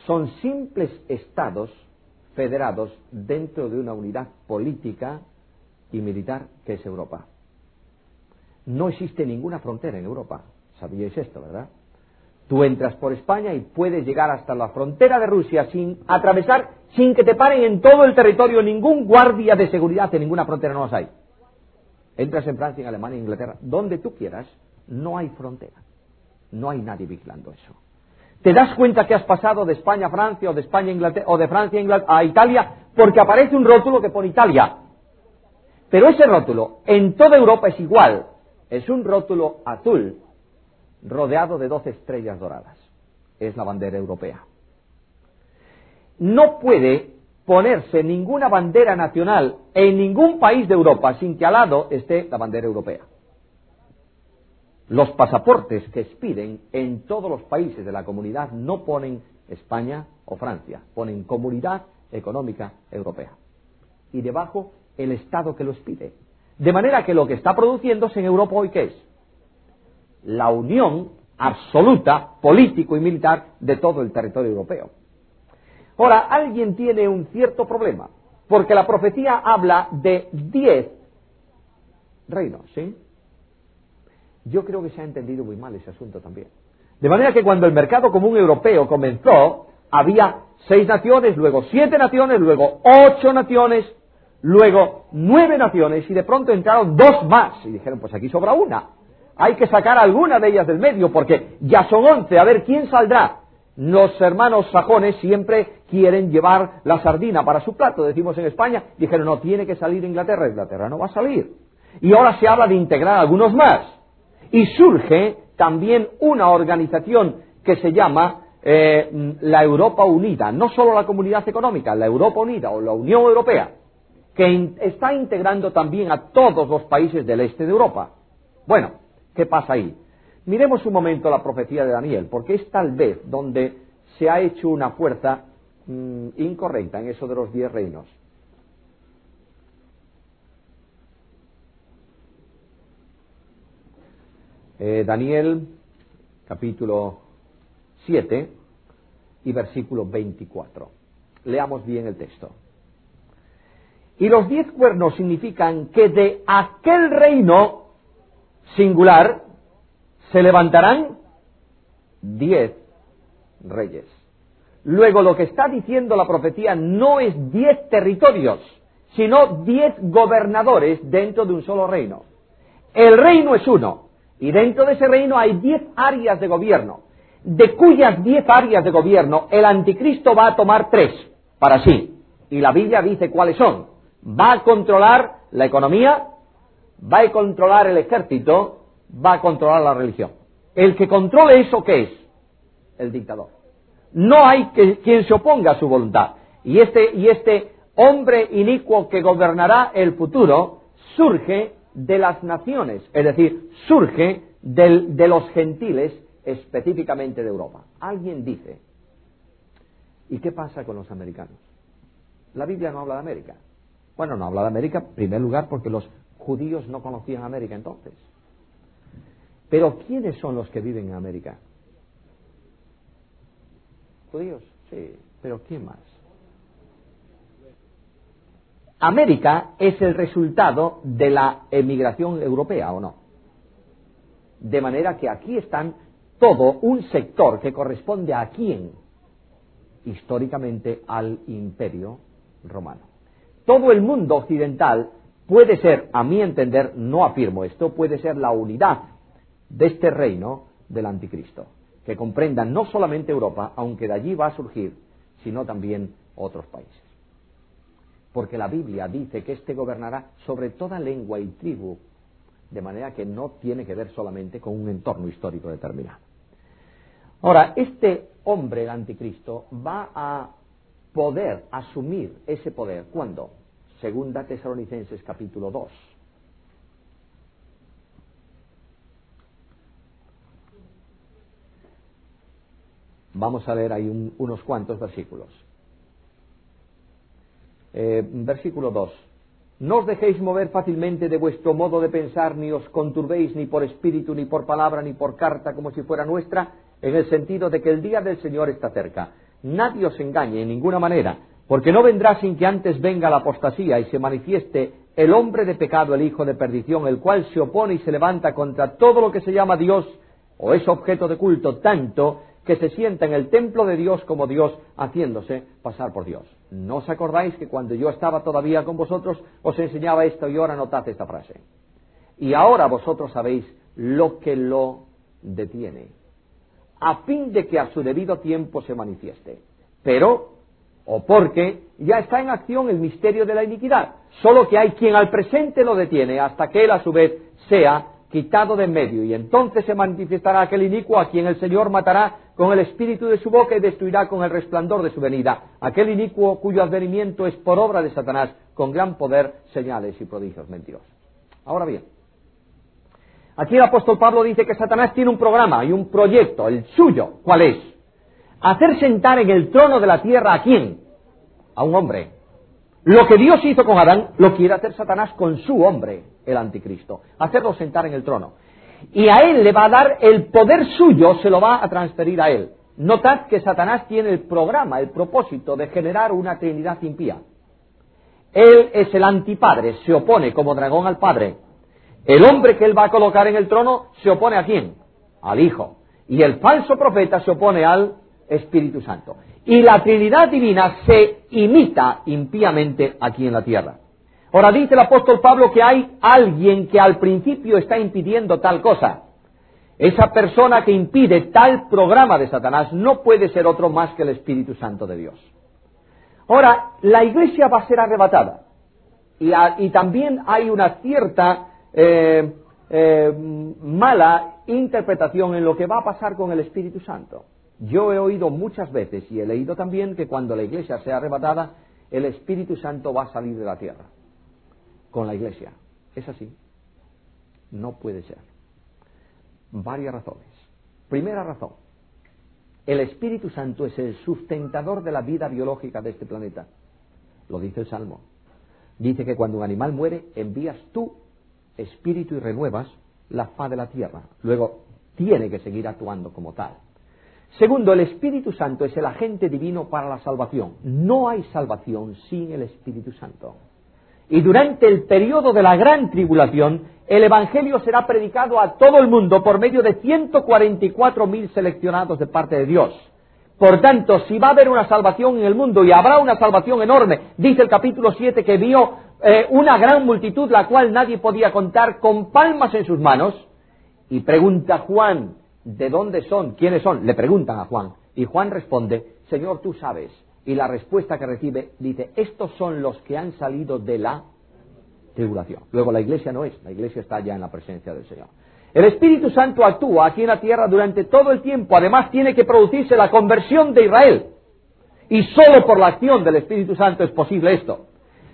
son simples estados federados dentro de una unidad política y militar que es Europa. No existe ninguna frontera en Europa. Sabíais esto, ¿verdad? Tú entras por España y puedes llegar hasta la frontera de Rusia sin atravesar, sin que te paren en todo el territorio. Ningún guardia de seguridad en ninguna frontera, no las hay. Entras en Francia, en Alemania, en Inglaterra, donde tú quieras, no hay frontera. No hay nadie vigilando eso. Te das cuenta que has pasado de España a Francia, o de España a Inglaterra, o de Francia a Italia, porque aparece un rótulo que pone Italia. Pero ese rótulo en toda Europa es igual. Es un rótulo azul rodeado de 12 estrellas doradas. Es la bandera europea. No puede ponerse ninguna bandera nacional en ningún país de Europa sin que al lado esté la bandera europea. Los pasaportes que expiden en todos los países de la comunidad no ponen España o Francia, ponen Comunidad Económica Europea. Y debajo el Estado que lo expide. De manera que lo que está produciéndose en Europa hoy, ¿qué es? La unión absoluta, político y militar, de todo el territorio europeo. Ahora, alguien tiene un cierto problema, porque la profecía habla de 10 reinos, ¿sí? Yo creo que se ha entendido muy mal ese asunto también. De manera que cuando el mercado común europeo comenzó, había 6 naciones, luego 7 naciones, luego 8 naciones, luego 9 naciones, y de pronto entraron 2 más, y dijeron, pues aquí sobra una. Hay que sacar alguna de ellas del medio, porque ya son 11, a ver quién saldrá. Los hermanos sajones siempre quieren llevar la sardina para su plato, decimos en España. Dijeron, no, tiene que salir Inglaterra. Inglaterra no va a salir. Y ahora se habla de integrar algunos más. Y surge también una organización que se llama la Europa Unida. No solo la Comunidad Económica, la Europa Unida o la Unión Europea, que está integrando también a todos los países del este de Europa. Bueno, ¿qué pasa ahí? Miremos un momento la profecía de Daniel, porque es tal vez donde se ha hecho una fuerza incorrecta en eso de los 10 reinos. Daniel, capítulo 7 y versículo 24. Leamos bien el texto. Y los 10 cuernos significan que de aquel reino singular se levantarán 10 reyes. Luego lo que está diciendo la profecía no es 10 territorios, sino 10 gobernadores dentro de un solo reino. El reino es uno, y dentro de ese reino hay 10 áreas de gobierno, de cuyas 10 áreas de gobierno el anticristo va a tomar 3 para sí. Y la Biblia dice cuáles son. Va a controlar la economía, va a controlar el ejército, va a controlar la religión. El que controle eso, ¿qué es? El dictador. No hay quien se oponga a su voluntad. Y este hombre inicuo que gobernará el futuro surge de las naciones, es decir, surge de los gentiles, específicamente de Europa. Alguien dice, ¿y qué pasa con los americanos? La Biblia no habla de América. Bueno, no habla de América, en primer lugar, porque los judíos no conocían América entonces. Pero ¿quiénes son los que viven en América? Judíos, sí, pero ¿quién más? América es el resultado de la emigración europea, ¿o no? De manera que aquí están todo un sector que corresponde a quién, históricamente al Imperio Romano. Todo el mundo occidental puede ser, a mi entender, no afirmo esto, puede ser la unidad de este reino del anticristo, que comprenda no solamente Europa, aunque de allí va a surgir, sino también otros países. Porque la Biblia dice que éste gobernará sobre toda lengua y tribu, de manera que no tiene que ver solamente con un entorno histórico determinado. Ahora, este hombre, el anticristo, va a poder asumir ese poder. ¿Cuándo? Segunda Tesalonicenses capítulo 2. Vamos a leer ahí unos cuantos versículos. Versículo 2. No os dejéis mover fácilmente de vuestro modo de pensar, ni os conturbéis ni por espíritu, ni por palabra, ni por carta, como si fuera nuestra, en el sentido de que el día del Señor está cerca. Nadie os engañe en ninguna manera, porque no vendrá sin que antes venga la apostasía y se manifieste el hombre de pecado, el hijo de perdición, el cual se opone y se levanta contra todo lo que se llama Dios o es objeto de culto, tanto que se sienta en el templo de Dios como Dios, haciéndose pasar por Dios. ¿No os acordáis que cuando yo estaba todavía con vosotros os enseñaba esto y ahora notad esta frase? Y ahora vosotros sabéis lo que lo detiene, a fin de que a su debido tiempo se manifieste. Pero, o porque, ya está en acción el misterio de la iniquidad, solo que hay quien al presente lo detiene, hasta que él a su vez sea quitado de en medio, y entonces se manifestará aquel inicuo a quien el Señor matará con el espíritu de su boca y destruirá con el resplandor de su venida, aquel inicuo cuyo advenimiento es por obra de Satanás, con gran poder, señales y prodigios mentirosos. Ahora bien, aquí el apóstol Pablo dice que Satanás tiene un programa y un proyecto, el suyo. ¿Cuál es? Hacer sentar en el trono de la tierra ¿a quién? A un hombre. Lo que Dios hizo con Adán, lo quiere hacer Satanás con su hombre, el anticristo. Hacerlo sentar en el trono. Y a él le va a dar el poder suyo, se lo va a transferir a él. Notad que Satanás tiene el programa, el propósito de generar una trinidad impía. Él es el antipadre, se opone como dragón al padre. El hombre que él va a colocar en el trono se opone ¿a quién? Al Hijo. Y el falso profeta se opone al Espíritu Santo. Y la Trinidad divina se imita impíamente aquí en la tierra. Ahora dice el apóstol Pablo que hay alguien que al principio está impidiendo tal cosa. Esa persona que impide tal programa de Satanás no puede ser otro más que el Espíritu Santo de Dios. Ahora, la iglesia va a ser arrebatada. Y también hay una cierta mala interpretación en lo que va a pasar con el Espíritu Santo. Yo he oído muchas veces y he leído también que cuando la iglesia sea arrebatada, el Espíritu Santo va a salir de la tierra con la iglesia. ¿Es así? No puede ser. Varias razones. Primera razón, el Espíritu Santo es el sustentador de la vida biológica de este planeta. Lo dice el Salmo. Dice que cuando un animal muere, envías tú espíritu y renuevas la faz de la tierra. Luego, tiene que seguir actuando como tal. Segundo, el Espíritu Santo es el agente divino para la salvación. No hay salvación sin el Espíritu Santo. Y durante el periodo de la gran tribulación, el Evangelio será predicado a todo el mundo por medio de 144.000 seleccionados de parte de Dios. Por tanto, si va a haber una salvación en el mundo, y habrá una salvación enorme, dice el capítulo 7 que vio una gran multitud, la cual nadie podía contar, con palmas en sus manos, y pregunta Juan, ¿de dónde son? ¿Quiénes son? Le preguntan a Juan, y Juan responde, Señor, tú sabes. Y la respuesta que recibe dice, estos son los que han salido de la tribulación. Luego la iglesia no es, la iglesia está ya en la presencia del Señor. El Espíritu Santo actúa aquí en la tierra durante todo el tiempo. Además tiene que producirse la conversión de Israel. Y solo por la acción del Espíritu Santo es posible esto.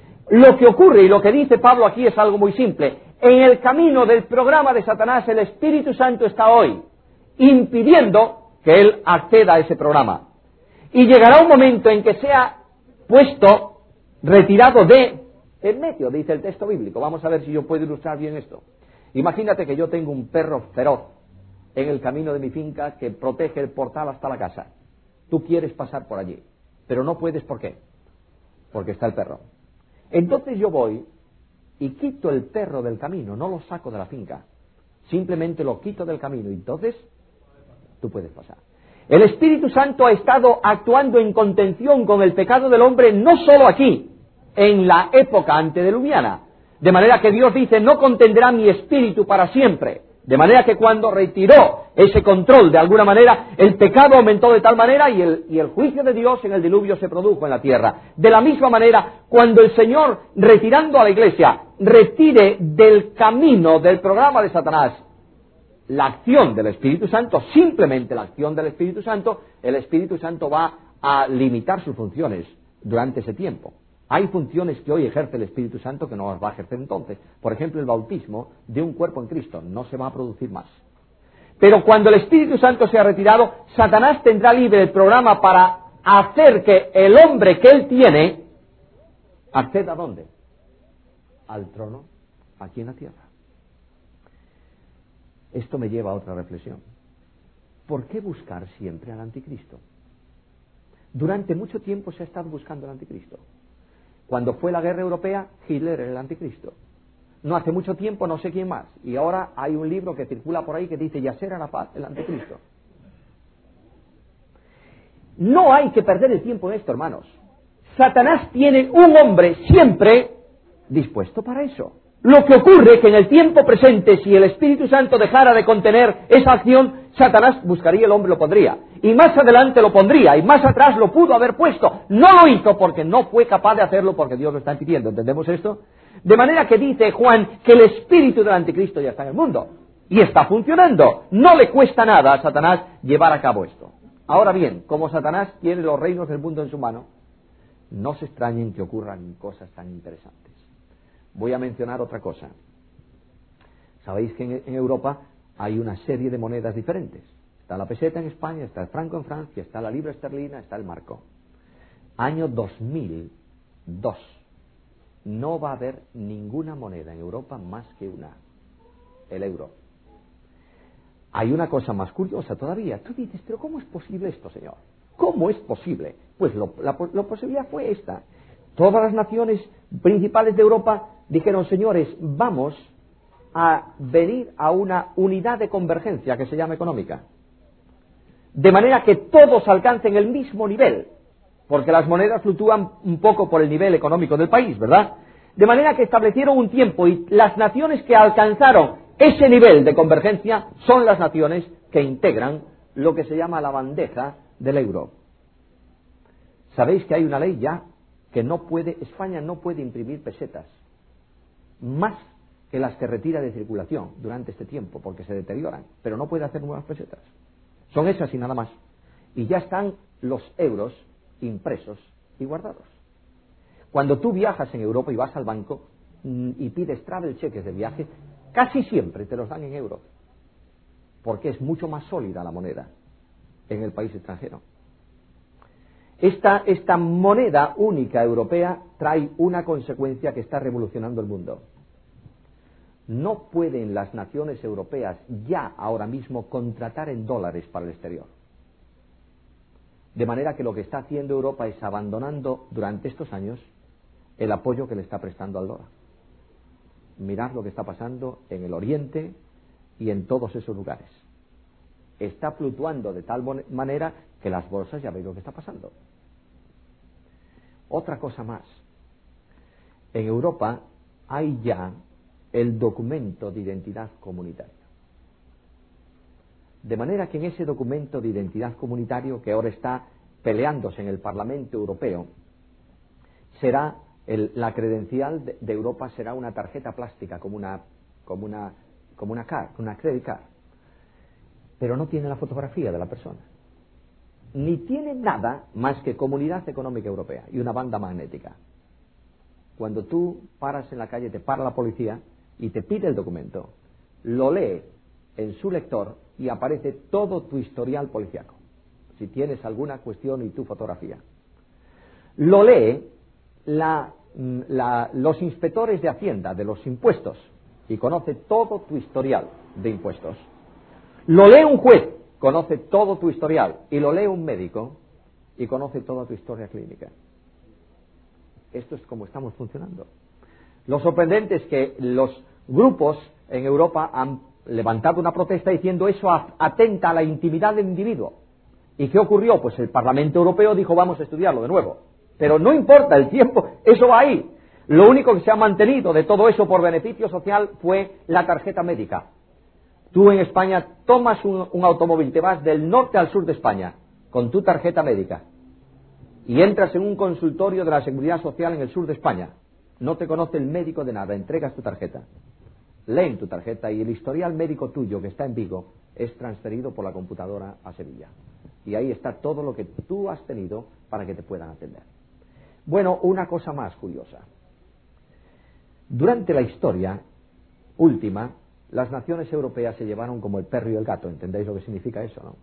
Lo que ocurre y lo que dice Pablo aquí es algo muy simple. En el camino del programa de Satanás, el Espíritu Santo está hoy impidiendo que él acceda a ese programa. Y llegará un momento en que sea puesto, retirado de en medio, dice el texto bíblico. Vamos a ver si yo puedo ilustrar bien esto. Imagínate que yo tengo un perro feroz en el camino de mi finca que protege el portal hasta la casa. Tú quieres pasar por allí, pero no puedes, ¿por qué? Porque está el perro. Entonces yo voy y quito el perro del camino, no lo saco de la finca. Simplemente lo quito del camino y entonces tú puedes pasar. El Espíritu Santo ha estado actuando en contención con el pecado del hombre no solo aquí, en la época antediluviana. De manera que Dios dice, no contendrá mi espíritu para siempre. De manera que cuando retiró ese control, de alguna manera, el pecado aumentó de tal manera y el juicio de Dios en el diluvio se produjo en la tierra. De la misma manera, cuando el Señor, retirando a la iglesia, retire del camino del programa de Satanás la acción del Espíritu Santo, simplemente la acción del Espíritu Santo, el Espíritu Santo va a limitar sus funciones durante ese tiempo. Hay funciones que hoy ejerce el Espíritu Santo que no las va a ejercer entonces. Por ejemplo, el bautismo de un cuerpo en Cristo no se va a producir más. Pero cuando el Espíritu Santo sea retirado, Satanás tendrá libre el programa para hacer que el hombre que él tiene acceda ¿a dónde? Al trono aquí en la tierra. Esto me lleva a otra reflexión. ¿Por qué buscar siempre al anticristo? Durante mucho tiempo se ha estado buscando el anticristo. Cuando fue la guerra europea, Hitler era el anticristo. No hace mucho tiempo, no sé quién más. Y ahora hay un libro que circula por ahí que dice Yasser Arafat, el anticristo. No hay que perder el tiempo en esto, hermanos. Satanás tiene un hombre siempre dispuesto para eso. Lo que ocurre es que en el tiempo presente, si el Espíritu Santo dejara de contener esa acción, Satanás buscaría el hombre y lo pondría. Y más adelante lo pondría, y más atrás lo pudo haber puesto. No lo hizo porque no fue capaz de hacerlo porque Dios lo está impidiendo. ¿Entendemos esto? De manera que dice Juan que el espíritu del anticristo ya está en el mundo. Y está funcionando. No le cuesta nada a Satanás llevar a cabo esto. Ahora bien, como Satanás tiene los reinos del mundo en su mano, no se extrañen que ocurran cosas tan interesantes. Voy a mencionar otra cosa. Sabéis que en Europa hay una serie de monedas diferentes. Está la peseta en España, está el franco en Francia, está la libra esterlina, está el marco. Año 2002. No va a haber ninguna moneda en Europa más que una, el euro. Hay una cosa más curiosa todavía. Tú dices, pero ¿cómo es posible esto, señor? ¿Cómo es posible? Pues la posibilidad fue esta. Todas las naciones principales de Europa dijeron, señores, vamos a venir a una unidad de convergencia que se llama económica. De manera que todos alcancen el mismo nivel, porque las monedas fluctúan un poco por el nivel económico del país, ¿verdad? De manera que establecieron un tiempo y las naciones que alcanzaron ese nivel de convergencia son las naciones que integran lo que se llama la bandeja del euro. Sabéis que hay una ley ya que España no puede imprimir pesetas más que las que retira de circulación durante este tiempo, porque se deterioran, pero no puede hacer nuevas pesetas. Son esas y nada más. Y ya están los euros impresos y guardados. Cuando tú viajas en Europa y vas al banco y pides travel cheques de viaje, casi siempre te los dan en euros, porque es mucho más sólida la moneda en el país extranjero. Esta moneda única europea trae una consecuencia que está revolucionando el mundo. No pueden las naciones europeas ya ahora mismo contratar en dólares para el exterior. De manera que lo que está haciendo Europa es abandonando durante estos años el apoyo que le está prestando al dólar. Mirad lo que está pasando en el Oriente y en todos esos lugares. Está fluctuando de tal manera que las bolsas ya veis lo que está pasando. Otra cosa más. En Europa hay ya el documento de identidad comunitaria. De manera que en ese documento de identidad comunitario que ahora está peleándose en el Parlamento Europeo, será la credencial de Europa será una tarjeta plástica como una credit card, pero no tiene la fotografía de la persona, ni tiene nada más que Comunidad Económica Europea y una banda magnética. Cuando tú paras en la calle, te para la policía y te pide el documento, lo lee en su lector y aparece todo tu historial policiaco, si tienes alguna cuestión y tu fotografía. Lo lee los inspectores de Hacienda, de los impuestos, y conoce todo tu historial de impuestos. Lo lee un juez, conoce todo tu historial, y lo lee un médico y conoce toda tu historia clínica. Esto es como estamos funcionando. Lo sorprendente es que los grupos en Europa han levantado una protesta diciendo eso atenta a la intimidad del individuo. ¿Y qué ocurrió? Pues el Parlamento Europeo dijo vamos a estudiarlo de nuevo. Pero no importa el tiempo, eso va ahí. Lo único que se ha mantenido de todo eso por beneficio social fue la tarjeta médica. Tú en España tomas un automóvil, te vas del norte al sur de España con tu tarjeta médica y entras en un consultorio de la Seguridad Social en el sur de España. No te conoce el médico de nada, entregas tu tarjeta. Leen tu tarjeta y el historial médico tuyo que está en Vigo es transferido por la computadora a Sevilla. Y ahí está todo lo que tú has tenido para que te puedan atender. Bueno, una cosa más curiosa. Durante la historia última, las naciones europeas se llevaron como el perro y el gato. ¿Entendéis lo que significa eso, no?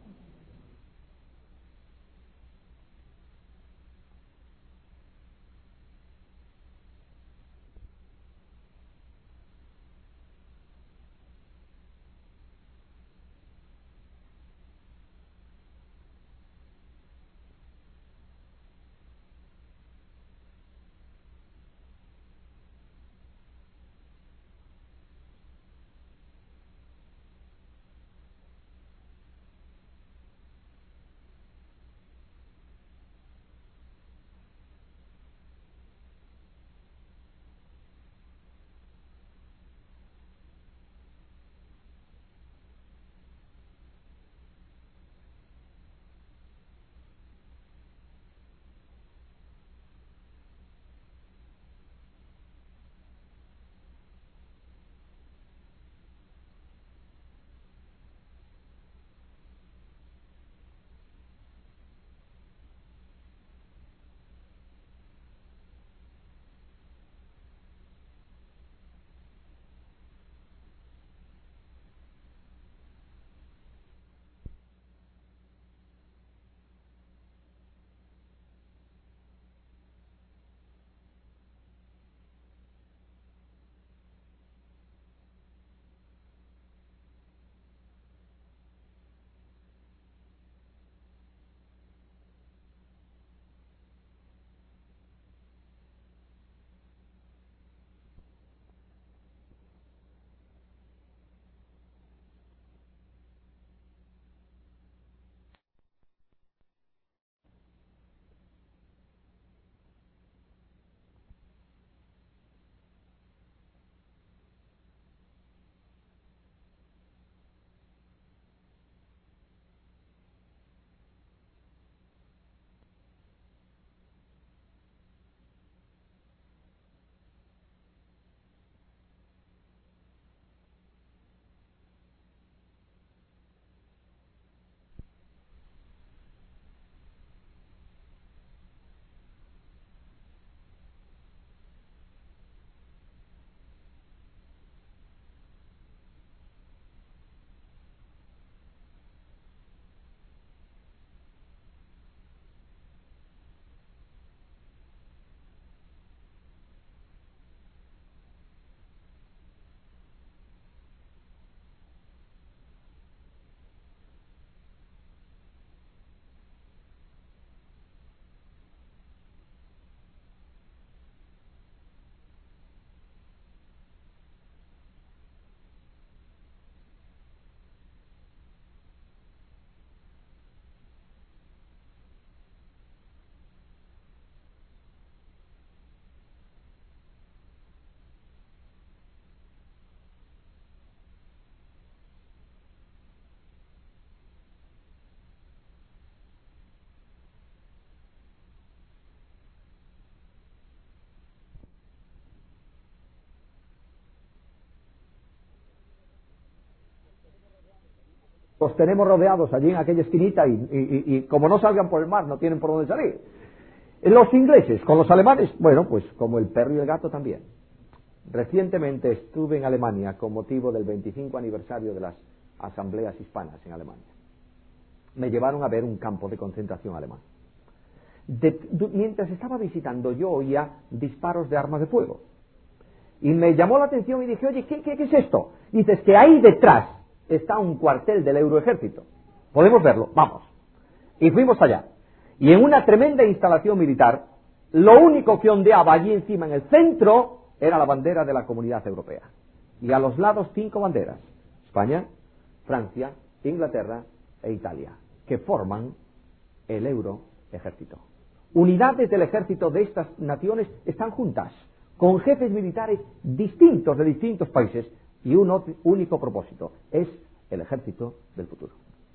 Los tenemos rodeados allí en aquella esquinita y como no salgan por el mar, no tienen por dónde salir. Los ingleses con los alemanes, bueno, pues como el perro y el gato también. Recientemente estuve en Alemania con motivo del 25 aniversario de las asambleas hispanas en Alemania. Me llevaron a ver un campo de concentración alemán. Mientras estaba visitando, yo oía disparos de armas de fuego. Y me llamó la atención y dije, oye, ¿qué es esto? Y dices que ahí detrás está un cuartel del Euroejército. ¿Podemos verlo? Vamos. Y fuimos allá. Y en una tremenda instalación militar, lo único que ondeaba allí encima en el centro era la bandera de la Comunidad Europea. Y a los lados 5 banderas. España, Francia, Inglaterra e Italia, que forman el Euroejército. Unidades del ejército de estas naciones están juntas, con jefes militares distintos de distintos países, y un único propósito, es el ejército del futuro.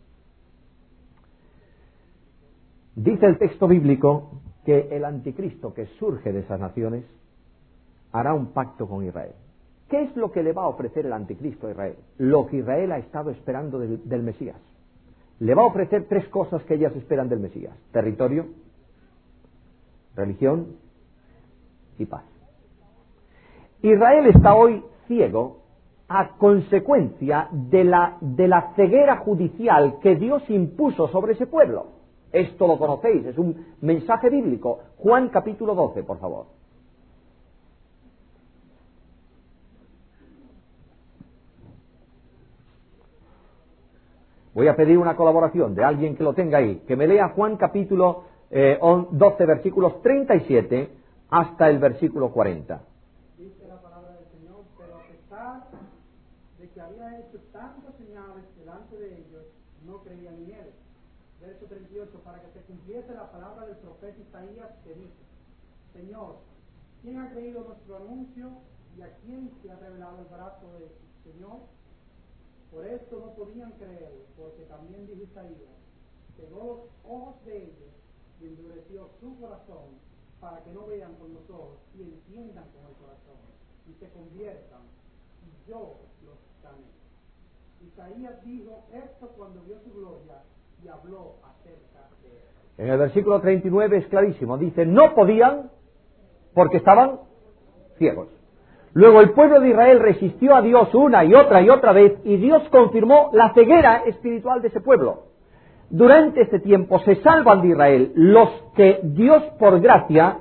Dice el texto bíblico que el anticristo que surge de esas naciones hará un pacto con Israel. ¿Qué es lo que le va a ofrecer el anticristo a Israel? Lo que Israel ha estado esperando del Mesías. Le va a ofrecer 3 cosas que ellas esperan del Mesías: territorio, religión y paz. Israel está hoy ciego a consecuencia de la ceguera judicial que Dios impuso sobre ese pueblo. Esto lo conocéis, es un mensaje bíblico. Juan capítulo 12, por favor. Voy a pedir una colaboración de alguien que lo tenga ahí, que me lea Juan capítulo 12, versículos 37 hasta el versículo 40. Dice la palabra del Señor, pero a pesar de que había hecho tantas señales delante de ellos, no creían en él. Verso 38, para que se cumpliese la palabra del profeta Isaías, que dice: Señor, ¿quién ha creído nuestro anuncio y a quién se ha revelado el brazo del Señor? Por esto no podían creer, porque también dijo Isaías: cegó los ojos de ellos y endureció su corazón, para que no vean con los ojos y entiendan con el corazón y se conviertan, y yo los sané. Isaías dijo esto cuando vio su gloria y habló acerca de él. En el versículo 39 es clarísimo, dice: no podían porque estaban ciegos. Luego el pueblo de Israel resistió a Dios una y otra vez, y Dios confirmó la ceguera espiritual de ese pueblo. Durante este tiempo se salvan de Israel los que Dios por gracia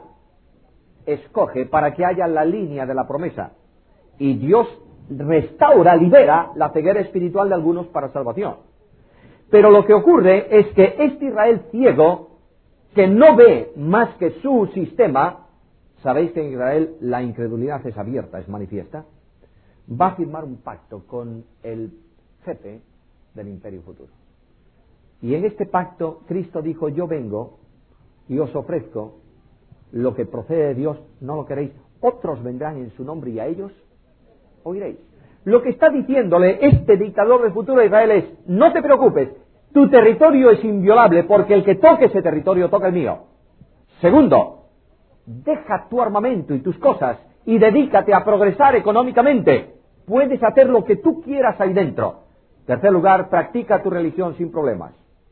escoge para que haya la línea de la promesa, y Dios restaura, libera la ceguera espiritual de algunos para salvación. Pero lo que ocurre es que este Israel ciego, que no ve más que su sistema, sabéis que en Israel la incredulidad es abierta, es manifiesta, va a firmar un pacto con el jefe del imperio futuro. Y en este pacto Cristo dijo: yo vengo y os ofrezco lo que procede de Dios, no lo queréis, otros vendrán en su nombre y a ellos oiréis. Lo que está diciéndole este dictador del futuro de Israel es: no te preocupes, tu territorio es inviolable, porque el que toque ese territorio toca el mío. Segundo, deja tu armamento y tus cosas y dedícate a progresar económicamente. Puedes hacer lo que tú quieras ahí dentro. Tercer lugar, practica tu religión sin problemas.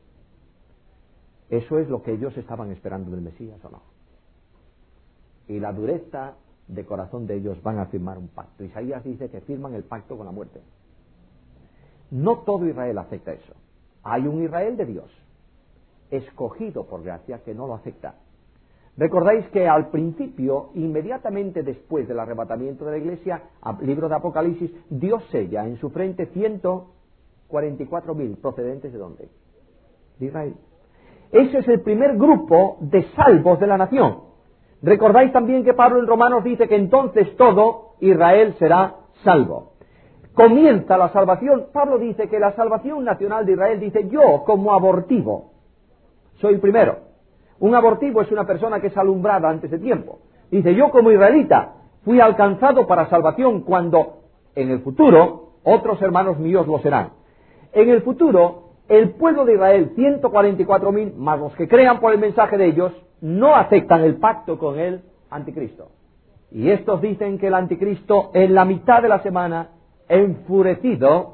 ¿Eso es lo que ellos estaban esperando del Mesías o no? Y la dureza de corazón de ellos van a firmar un pacto. Isaías dice que firman el pacto con la muerte. No todo Israel acepta eso. Hay un Israel de Dios, escogido por gracia, que no lo acepta. Recordáis que al principio, inmediatamente después del arrebatamiento de la iglesia, al libro de Apocalipsis, Dios sella en su frente 144.000, procedentes ¿de dónde? De Israel. Ese es el primer grupo de salvos de la nación. Recordáis también que Pablo en Romanos dice que entonces todo Israel será salvo. Comienza la salvación. Pablo dice que la salvación nacional de Israel, dice: yo como abortivo soy el primero. Un abortivo es una persona que es alumbrada antes de tiempo. Dice: yo como israelita fui alcanzado para salvación, cuando en el futuro otros hermanos míos lo serán. En el futuro el pueblo de Israel, 144.000, más los que crean por el mensaje de ellos, no aceptan el pacto con el anticristo. Y estos dicen que el anticristo, en la mitad de la semana, enfurecido,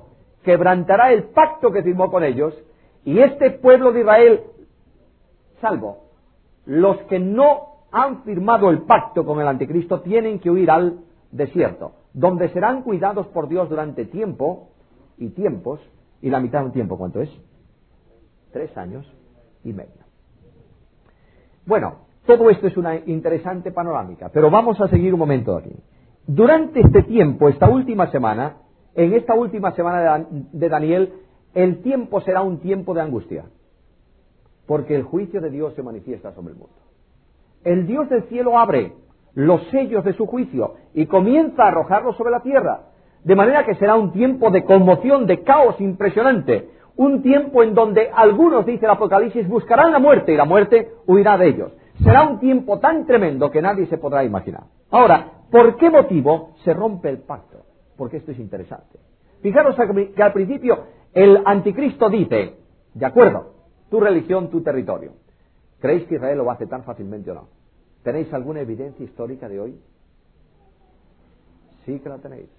quebrantará el pacto que firmó con ellos, y este pueblo de Israel, salvo los que no han firmado el pacto con el anticristo, tienen que huir al desierto, donde serán cuidados por Dios durante tiempo y tiempos, y la mitad de un tiempo, ¿cuánto es? 3 años y medio. Bueno, todo esto es una interesante panorámica, pero vamos a seguir un momento aquí. Durante este tiempo, esta última semana, en esta última semana de Daniel, el tiempo será un tiempo de angustia, porque el juicio de Dios se manifiesta sobre el mundo. El Dios del cielo abre los sellos de su juicio y comienza a arrojarlos sobre la tierra, de manera que será un tiempo de conmoción, de caos impresionante, un tiempo en donde algunos, dice el Apocalipsis, buscarán la muerte y la muerte huirá de ellos. Será un tiempo tan tremendo que nadie se podrá imaginar. Ahora, ¿por qué motivo se rompe el pacto? Porque esto es interesante. Fijaros que al principio el anticristo dice, de acuerdo, tu religión, tu territorio. ¿Creéis que Israel lo va a aceptar fácilmente o no? ¿Tenéis alguna evidencia histórica de hoy? Sí que la tenéis.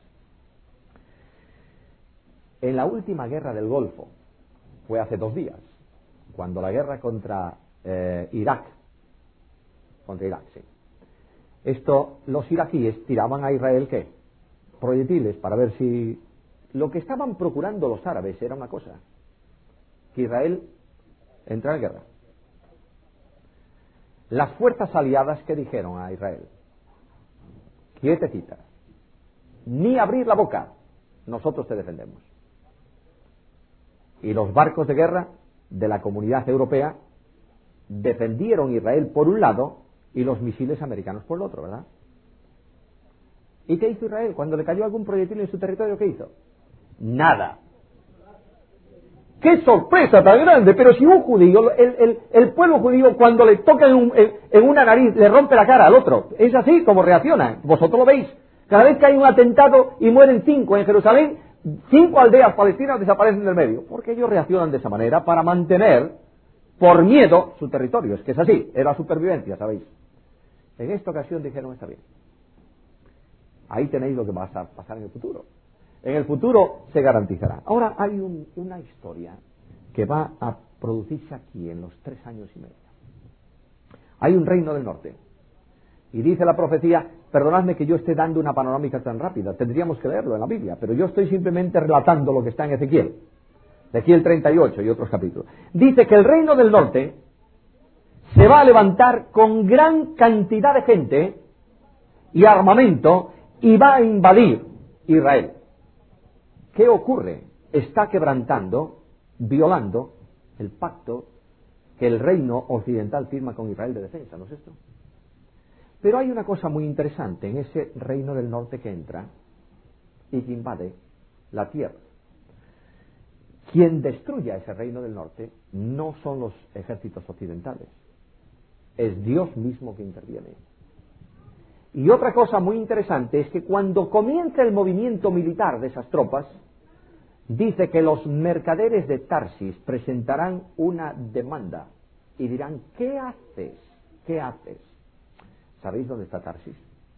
En la última guerra del Golfo, fue hace 2 días, cuando la guerra contra Irak, sí. Los iraquíes tiraban a Israel, ¿qué? Proyectiles para ver si... Lo que estaban procurando los árabes era una cosa, que Israel entrara en guerra. Las fuerzas aliadas que dijeron a Israel, quietecita, ni abrir la boca, nosotros te defendemos. Y los barcos de guerra de la comunidad europea defendieron Israel por un lado y los misiles americanos por el otro, ¿verdad? ¿Y qué hizo Israel? Cuando le cayó algún proyectil en su territorio, ¿qué hizo? Nada. ¡Qué sorpresa tan grande! Pero si un judío, el pueblo judío, cuando le toca en una nariz, le rompe la cara al otro. Es así como reaccionan. Vosotros lo veis. Cada vez que hay un atentado y mueren 5 en Jerusalén, 5 aldeas palestinas desaparecen del medio. Porque ellos reaccionan de esa manera para mantener, por miedo, su territorio. Es que es así. Era supervivencia, ¿sabéis? En esta ocasión dijeron, está bien. Ahí tenéis lo que va a pasar en el futuro. En el futuro se garantizará. Ahora hay una historia que va a producirse aquí en los 3 años y medio. Hay un reino del norte. Y dice la profecía, perdonadme que yo esté dando una panorámica tan rápida, tendríamos que leerlo en la Biblia, pero yo estoy simplemente relatando lo que está en Ezequiel 38 y otros capítulos. Dice que el reino del norte se va a levantar con gran cantidad de gente y armamento y va a invadir Israel. ¿Qué ocurre? Está quebrantando, violando el pacto que el reino occidental firma con Israel de defensa, ¿no es esto? Pero hay una cosa muy interesante en ese reino del norte que entra y que invade la tierra. Quien destruya ese reino del norte no son los ejércitos occidentales, es Dios mismo que interviene. Y otra cosa muy interesante es que cuando comienza el movimiento militar de esas tropas, dice que los mercaderes de Tarsis presentarán una demanda y dirán, ¿qué haces? ¿Qué haces? ¿Sabéis dónde está Tarsis?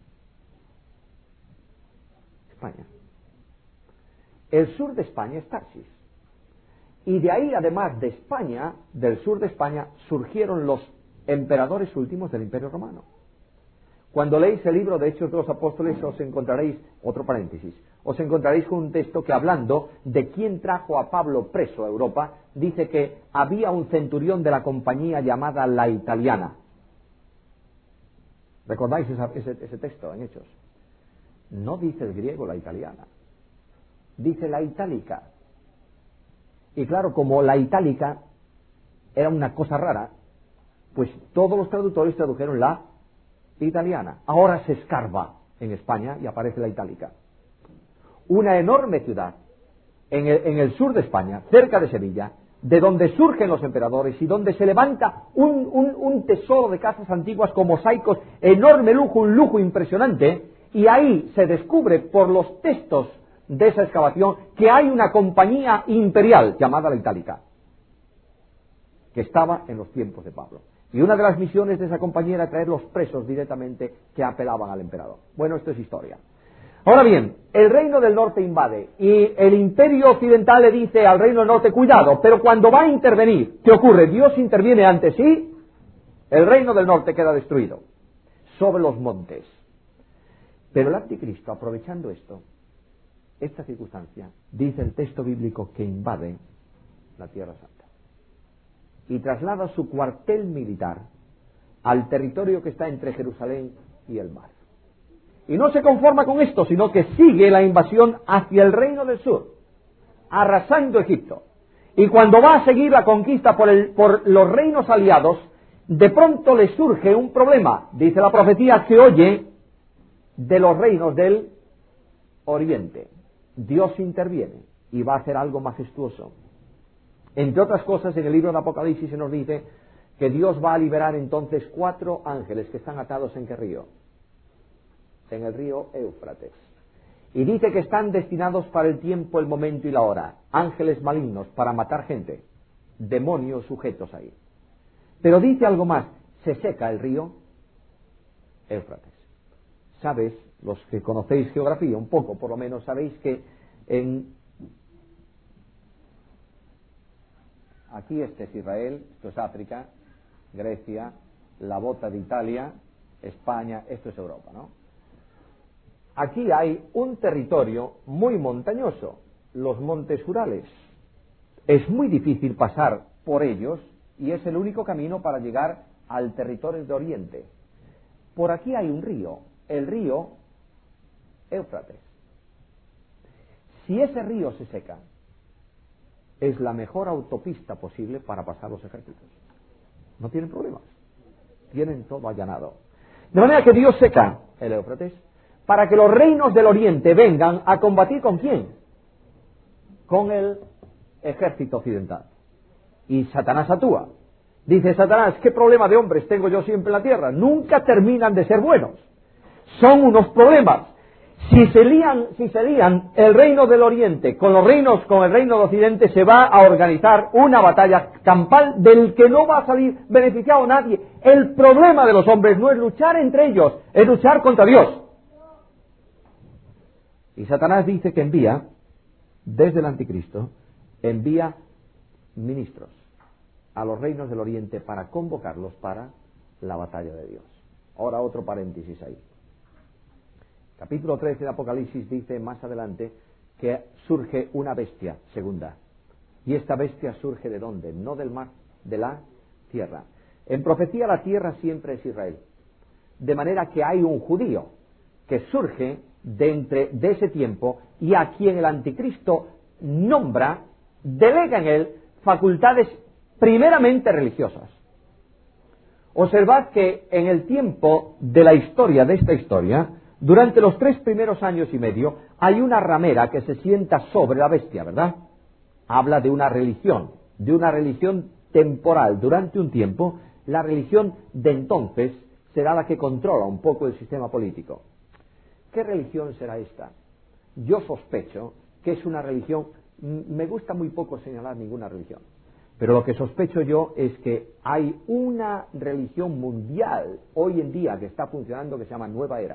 España. El sur de España es Tarsis. Y de ahí, además de España, del sur de España, surgieron los emperadores últimos del Imperio Romano. Cuando leéis el libro de Hechos de los Apóstoles os encontraréis, otro paréntesis, os encontraréis con un texto que hablando de quién trajo a Pablo preso a Europa, dice que había un centurión de la compañía llamada la Italiana. ¿Recordáis ese texto en Hechos? No dice el griego la italiana, dice la itálica. Y claro, como la itálica era una cosa rara, pues todos los traductores tradujeron la italiana. Ahora se escarba en España y aparece la itálica. Una enorme ciudad en el sur de España, cerca de Sevilla, de donde surgen los emperadores y donde se levanta un tesoro de casas antiguas con mosaicos, enorme lujo, un lujo impresionante, y ahí se descubre por los textos de esa excavación que hay una compañía imperial llamada la Itálica, que estaba en los tiempos de Pablo. Y una de las misiones de esa compañía era traer los presos directamente que apelaban al emperador. Bueno, esto es historia. Ahora bien, el reino del norte invade y el imperio occidental le dice al reino del norte, cuidado, pero cuando va a intervenir, ¿qué ocurre? Dios interviene antes y el reino del norte queda destruido sobre los montes. Pero el anticristo, aprovechando esta circunstancia, dice el texto bíblico que invade la Tierra Santa y traslada su cuartel militar al territorio que está entre Jerusalén y el mar. Y no se conforma con esto, sino que sigue la invasión hacia el reino del sur, arrasando Egipto. Y cuando va a seguir la conquista por los reinos aliados, de pronto le surge un problema. Dice la profecía que oye de los reinos del oriente. Dios interviene y va a hacer algo majestuoso. Entre otras cosas, en el libro de Apocalipsis se nos dice que Dios va a liberar entonces 4 ángeles que están atados ¿en qué río? En el río Éufrates. Y dice que están destinados para el tiempo, el momento y la hora. Ángeles malignos para matar gente. Demonios sujetos ahí. Pero dice algo más. Se seca el río Éufrates. ¿Sabes? Los que conocéis geografía un poco, por lo menos, sabéis que aquí este es Israel, esto es África, Grecia, la bota de Italia, España, esto es Europa, ¿no? Aquí hay un territorio muy montañoso, los montes Urales. Es muy difícil pasar por ellos y es el único camino para llegar al territorio de Oriente. Por aquí hay un río, el río Éufrates. Si ese río se seca, es la mejor autopista posible para pasar los ejércitos. No tienen problemas, tienen todo allanado. De manera que Dios seca el Éufrates para que los reinos del oriente vengan a combatir ¿con quién? Con el ejército occidental. Y Satanás actúa. Dice Satanás, ¿qué problema de hombres tengo yo siempre en la tierra? Nunca terminan de ser buenos. Son unos problemas. Si se lían el reino del oriente con el reino del occidente, se va a organizar una batalla campal del que no va a salir beneficiado nadie. El problema de los hombres no es luchar entre ellos, es luchar contra Dios. Y Satanás dice que envía, desde el anticristo, envía ministros a los reinos del oriente para convocarlos para la batalla de Dios. Ahora otro paréntesis ahí. Capítulo 13 de Apocalipsis dice más adelante que surge una bestia segunda. Y esta bestia surge ¿de dónde? No del mar, de la tierra. En profecía la tierra siempre es Israel. De manera que hay un judío que surge de ese tiempo y a quien el anticristo nombra, delega en él facultades primeramente religiosas. Observad que en el tiempo de la historia, de esta historia, durante los 3 primeros años y medio, hay una ramera que se sienta sobre la bestia, ¿verdad? Habla de una religión temporal. Durante un tiempo, la religión de entonces será la que controla un poco el sistema político. ¿Qué religión será esta? Yo sospecho que es una religión, me gusta muy poco señalar ninguna religión, pero lo que sospecho yo es que hay una religión mundial hoy en día que está funcionando que se llama Nueva Era.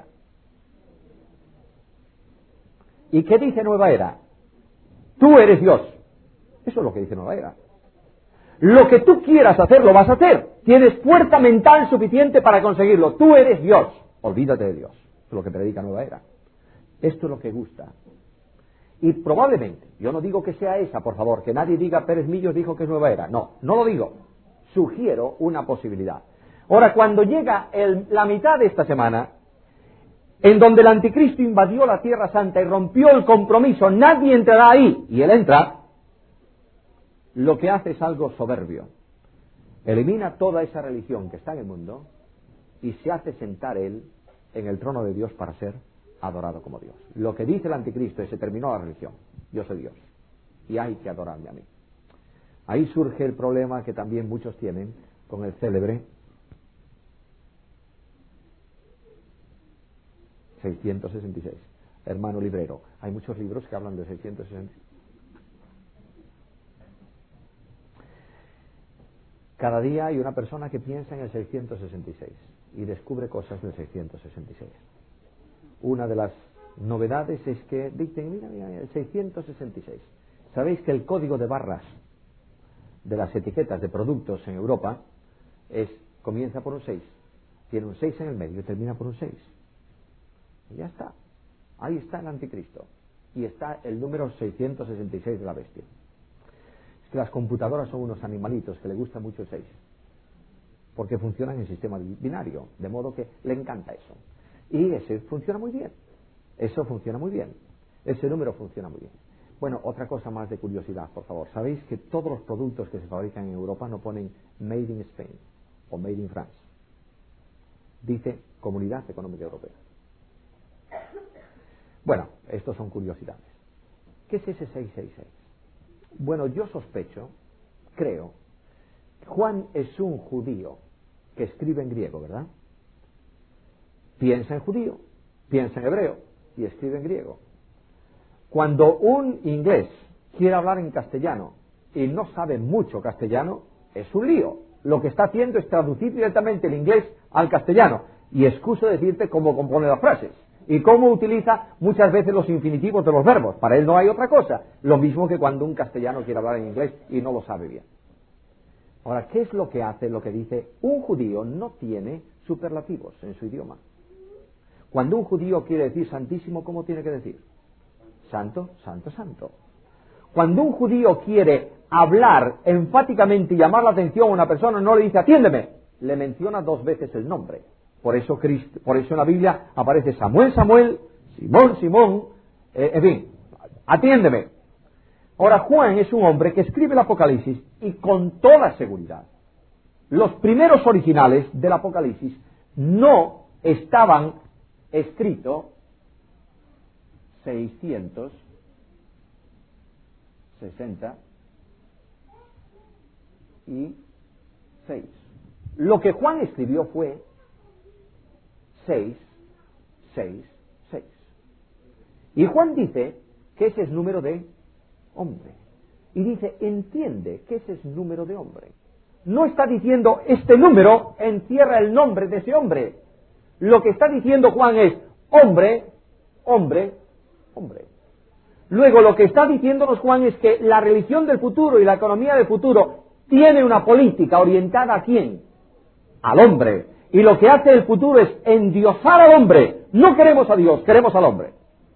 ¿Y qué dice Nueva Era? Tú eres Dios. Eso es lo que dice Nueva Era. Lo que tú quieras hacer, lo vas a hacer. Tienes fuerza mental suficiente para conseguirlo. Tú eres Dios. Olvídate de Dios. Eso es lo que predica Nueva Era. Esto es lo que gusta. Y probablemente, yo no digo que sea esa, por favor, que nadie diga Pérez Millos dijo que es Nueva Era. No, no lo digo. Sugiero una posibilidad. Ahora, cuando llega la mitad de esta semana, en donde el anticristo invadió la Tierra Santa y rompió el compromiso, nadie entrará ahí, y él entra, lo que hace es algo soberbio. Elimina toda esa religión que está en el mundo y se hace sentar él en el trono de Dios para ser adorado como Dios. Lo que dice el anticristo es: se terminó la religión, yo soy Dios y hay que adorarme a mí. Ahí surge el problema que también muchos tienen con el célebre 666. Hermano librero, hay muchos libros que hablan de 666. Cada día hay una persona que piensa en el 666 y descubre cosas del 666. Una de las novedades es que dicen, mira, el 666. ¿Sabéis que el código de barras de las etiquetas de productos en Europa comienza por un 6? Tiene un 6 en el medio y termina por un 6. Y ya está. Ahí está el anticristo. Y está el número 666 de la bestia. Es que las computadoras son unos animalitos que le gusta mucho el 6. Porque funcionan en sistema binario. De modo que le encanta eso. Y ese funciona muy bien. Eso funciona muy bien. Ese número funciona muy bien. Bueno, otra cosa más de curiosidad, por favor. ¿Sabéis que todos los productos que se fabrican en Europa no ponen Made in Spain o Made in France? Dice Comunidad Económica Europea. Bueno, estos son curiosidades. ¿Qué es ese 666? Bueno, yo sospecho, creo, Juan es un judío que escribe en griego, ¿verdad? Piensa en judío, piensa en hebreo y escribe en griego. Cuando un inglés quiere hablar en castellano y no sabe mucho castellano, es un lío. Lo que está haciendo es traducir directamente el inglés al castellano. Y excuso decirte cómo compone las frases y cómo utiliza muchas veces los infinitivos de los verbos. Para él no hay otra cosa. Lo mismo que cuando un castellano quiere hablar en inglés y no lo sabe bien. Ahora, ¿qué es lo que hace? Lo que dice, un judío no tiene superlativos en su idioma. Cuando un judío quiere decir santísimo, ¿cómo tiene que decir? Santo, santo, santo. Cuando un judío quiere hablar enfáticamente y llamar la atención a una persona, no le dice atiéndeme, le menciona 2 veces el nombre. Por eso en la Biblia aparece Samuel, Samuel, Simón, Simón, en fin, atiéndeme. Ahora, Juan es un hombre que escribe el Apocalipsis y con toda seguridad, los primeros originales del Apocalipsis no estaban escritos 666. Lo que Juan escribió fue 666. Y Juan dice que ese es número de hombre. Y dice, entiende que ese es número de hombre. No está diciendo, este número encierra el nombre de ese hombre. Lo que está diciendo Juan es, hombre, hombre, hombre. Luego, lo que está diciéndonos Juan es que la religión del futuro y la economía del futuro tiene una política orientada ¿a quién? Al hombre. Y lo que hace el futuro es endiosar al hombre. No queremos a Dios, queremos al hombre.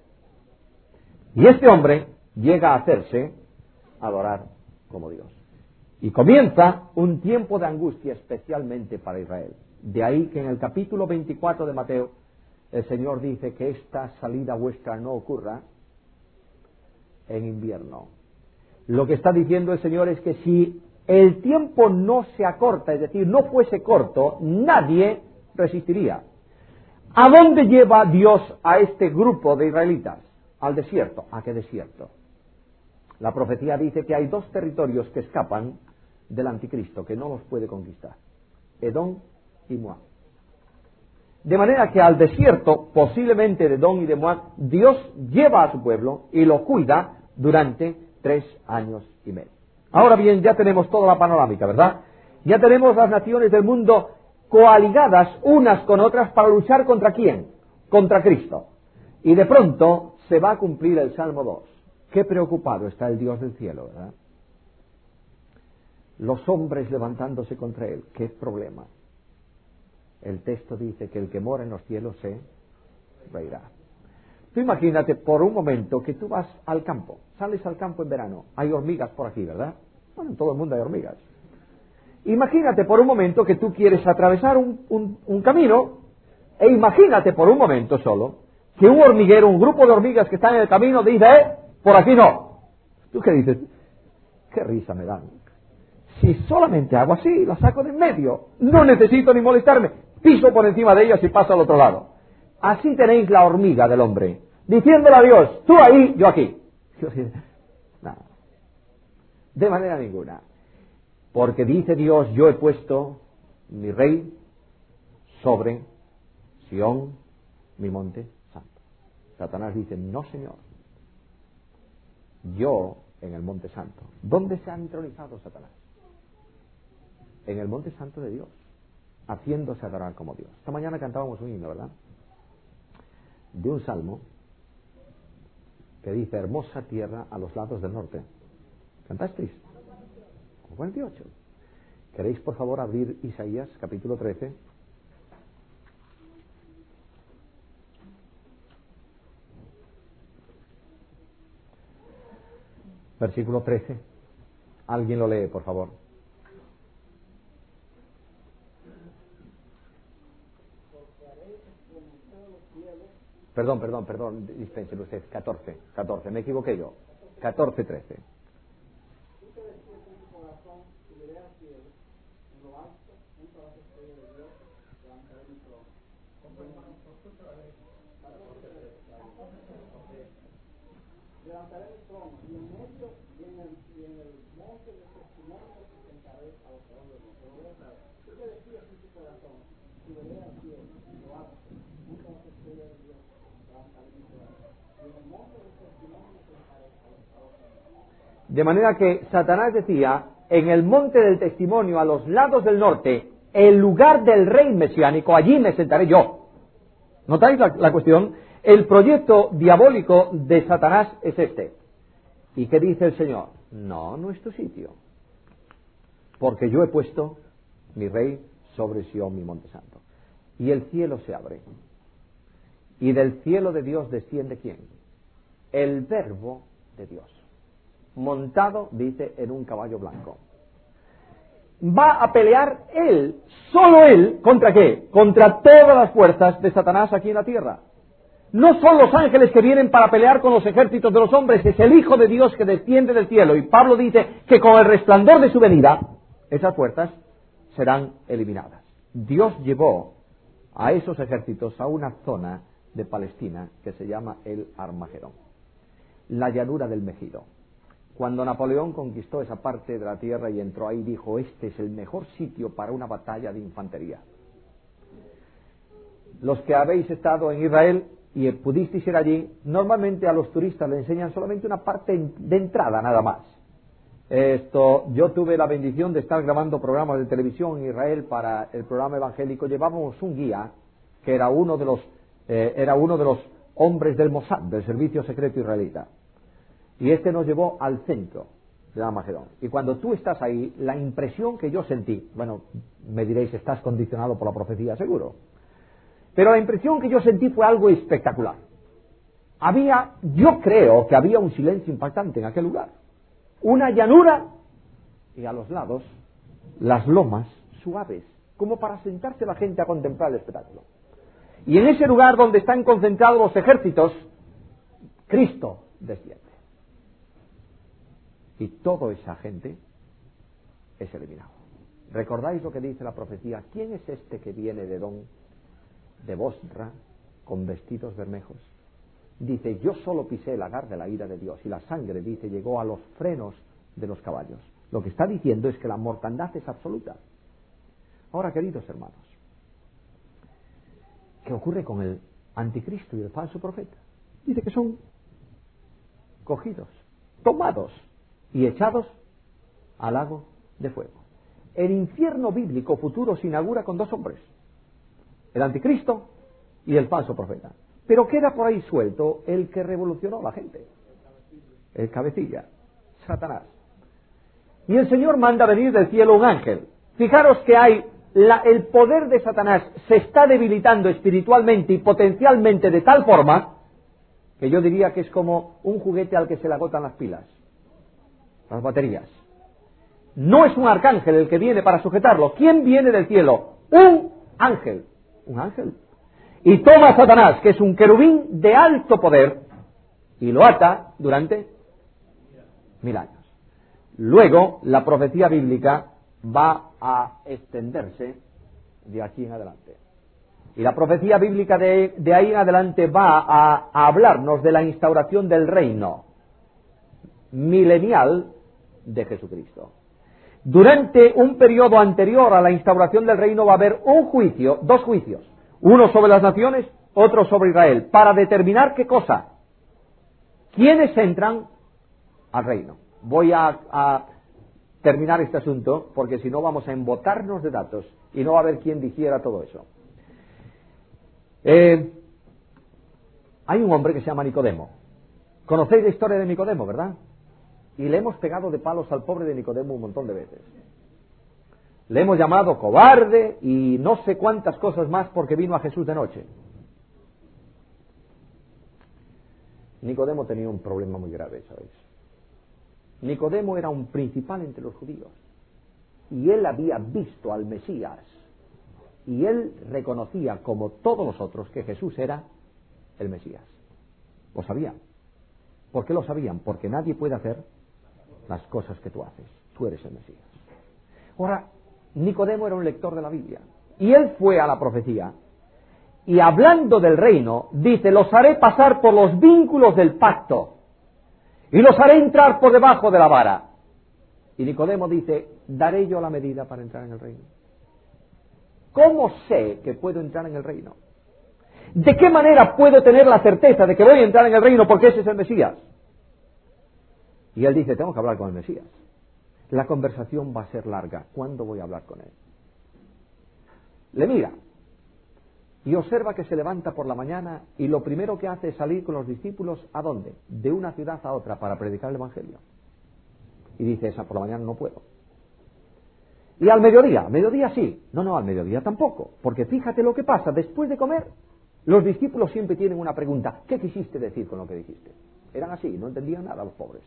Y este hombre llega a hacerse adorar como Dios. Y comienza un tiempo de angustia especialmente para Israel. De ahí que en el capítulo 24 de Mateo, el Señor dice que esta salida vuestra no ocurra en invierno. Lo que está diciendo el Señor es que si el tiempo no se acorta, es decir, no fuese corto, nadie resistiría. ¿A dónde lleva Dios a este grupo de israelitas? Al desierto. ¿A qué desierto? La profecía dice que hay 2 territorios que escapan del anticristo, que no los puede conquistar: Edom y Moab. De manera que al desierto, posiblemente de Edom y de Moab, Dios lleva a su pueblo y lo cuida durante 3 años y medio. Ahora bien, ya tenemos toda la panorámica, ¿verdad? Ya tenemos las naciones del mundo coaligadas unas con otras para luchar ¿contra quién? Contra Cristo. Y de pronto se va a cumplir el Salmo 2. Qué preocupado está el Dios del cielo, ¿verdad? Los hombres levantándose contra él. Qué problema. El texto dice que el que mora en los cielos se reirá. Tú imagínate por un momento que tú vas al campo, sales al campo en verano, hay hormigas por aquí, ¿verdad? Bueno, en todo el mundo hay hormigas. Imagínate por un momento que tú quieres atravesar un camino, e imagínate por un momento solo que un hormiguero, un grupo de hormigas que están en el camino dice, por aquí no. ¿Tú qué dices? Qué risa me dan. Si solamente hago así, la saco de en medio, no necesito ni molestarme, piso por encima de ellas y paso al otro lado. Así tenéis la hormiga del hombre, diciéndole a Dios, tú ahí, yo aquí. No, de manera ninguna. Porque dice Dios, yo he puesto mi rey sobre Sión, mi monte santo. Satanás dice, no señor, yo en el monte santo. ¿Dónde se ha entronizado Satanás? En el monte santo de Dios, haciéndose adorar como Dios. Esta mañana cantábamos un himno, ¿verdad? De un salmo que dice hermosa tierra a los lados del norte. ¿Cantasteis? 48. ¿Queréis por favor abrir Isaías capítulo 13? Versículo 13. ¿Alguien lo lee, por favor? Perdón, dispénselo usted. 14, me equivoqué yo. 14, 13. Levantaré mi trono y en medio y en el monte de testimonio presentaré a los hombres. ¿Qué te decías en tu corazón? Subiré al cielo, lo alto, junto a las estrellas de Dios, levantaré mi trono y en el monte de testimonio presentaré a los hombres. De manera que Satanás decía, en el monte del testimonio a los lados del norte, el lugar del rey mesiánico, allí me sentaré yo. ¿Notáis la cuestión? El proyecto diabólico de Satanás es este. ¿Y qué dice el Señor? No es tu sitio. Porque yo he puesto mi rey sobre Sión, mi monte santo. Y el cielo se abre. Y del cielo de Dios desciende ¿quién? El Verbo de Dios. Montado, dice, en un caballo blanco. Va a pelear él, solo él, ¿contra qué? Contra todas las fuerzas de Satanás aquí en la tierra. No son los ángeles que vienen para pelear con los ejércitos de los hombres, es el Hijo de Dios que desciende del cielo. Y Pablo dice que con el resplandor de su venida, esas fuerzas serán eliminadas. Dios llevó a esos ejércitos a una zona de Palestina que se llama el Armagedón, la llanura del Megido. Cuando Napoleón conquistó esa parte de la tierra y entró ahí, dijo, este es el mejor sitio para una batalla de infantería. Los que habéis estado en Israel y pudisteis ir allí, normalmente a los turistas le enseñan solamente una parte de entrada nada más. Yo tuve la bendición de estar grabando programas de televisión en Israel para el programa evangélico. Llevábamos un guía que era uno de los hombres del Mossad, del servicio secreto israelita, y este nos llevó al centro de Armagedón. Y cuando tú estás ahí, la impresión que yo sentí, bueno, me diréis, estás condicionado por la profecía, seguro. Pero la impresión que yo sentí fue algo espectacular. Yo creo que había un silencio impactante en aquel lugar. Una llanura y a los lados las lomas suaves, como para sentarse la gente a contemplar el espectáculo. Y en ese lugar donde están concentrados los ejércitos, Cristo desciende. Y toda esa gente es eliminado. ¿Recordáis lo que dice la profecía? ¿Quién es este que viene de Edom, de Bosra, con vestidos bermejos? Dice, yo solo pisé el lagar de la ira de Dios, y la sangre, dice, llegó a los frenos de los caballos. Lo que está diciendo es que la mortandad es absoluta. Ahora, queridos hermanos, ¿qué ocurre con el anticristo y el falso profeta? Dice que son cogidos, tomados y echados al lago de fuego. El infierno bíblico futuro se inaugura con dos hombres, el anticristo y el falso profeta. Pero queda por ahí suelto el que revolucionó a la gente, el cabecilla, Satanás. Y el Señor manda venir del cielo un ángel. Fijaros que el poder de Satanás se está debilitando espiritualmente y potencialmente de tal forma que yo diría que es como un juguete al que se le agotan las pilas, las baterías. No es un arcángel el que viene para sujetarlo. ¿Quién viene del cielo? Un ángel. Un ángel. Y toma a Satanás, que es un querubín de alto poder, y lo ata durante 1000 años. Luego, la profecía bíblica va a extenderse de aquí en adelante. Y la profecía bíblica de ahí en adelante va a hablarnos de la instauración del reino milenial de Jesucristo. Durante un periodo anterior a la instauración del reino va a haber dos juicios. Uno sobre las naciones, otro sobre Israel, para determinar qué cosa. ¿Quiénes entran al reino? Voy a terminar este asunto, porque si no vamos a embotarnos de datos y no va a haber quien digiera todo eso. Hay un hombre que se llama Nicodemo. Conocéis la historia de Nicodemo, ¿verdad? Y le hemos pegado de palos al pobre de Nicodemo un montón de veces. Le hemos llamado cobarde y no sé cuántas cosas más porque vino a Jesús de noche. Nicodemo tenía un problema muy grave, ¿sabéis? Nicodemo era un principal entre los judíos y él había visto al Mesías y él reconocía, como todos los otros, que Jesús era el Mesías. Lo sabían. ¿Por qué lo sabían? Porque nadie puede hacer las cosas que tú haces. Tú eres el Mesías. Ahora, Nicodemo era un lector de la Biblia y él fue a la profecía y hablando del reino dice: los haré pasar por los vínculos del pacto y los haré entrar por debajo de la vara. Y Nicodemo dice: daré yo la medida para entrar en el reino. ¿Cómo sé que puedo entrar en el reino? ¿De qué manera puedo tener la certeza de que voy a entrar en el reino porque ese es el Mesías? Y él dice: tengo que hablar con el Mesías. La conversación va a ser larga. ¿Cuándo voy a hablar con él? Le mira y observa que se levanta por la mañana y lo primero que hace es salir con los discípulos. ¿A dónde? De una ciudad a otra para predicar el Evangelio. Y dice: esa por la mañana no puedo. Y al mediodía sí. No, al mediodía tampoco. Porque fíjate lo que pasa, después de comer, los discípulos siempre tienen una pregunta: ¿qué quisiste decir con lo que dijiste? Eran así, no entendían nada los pobres.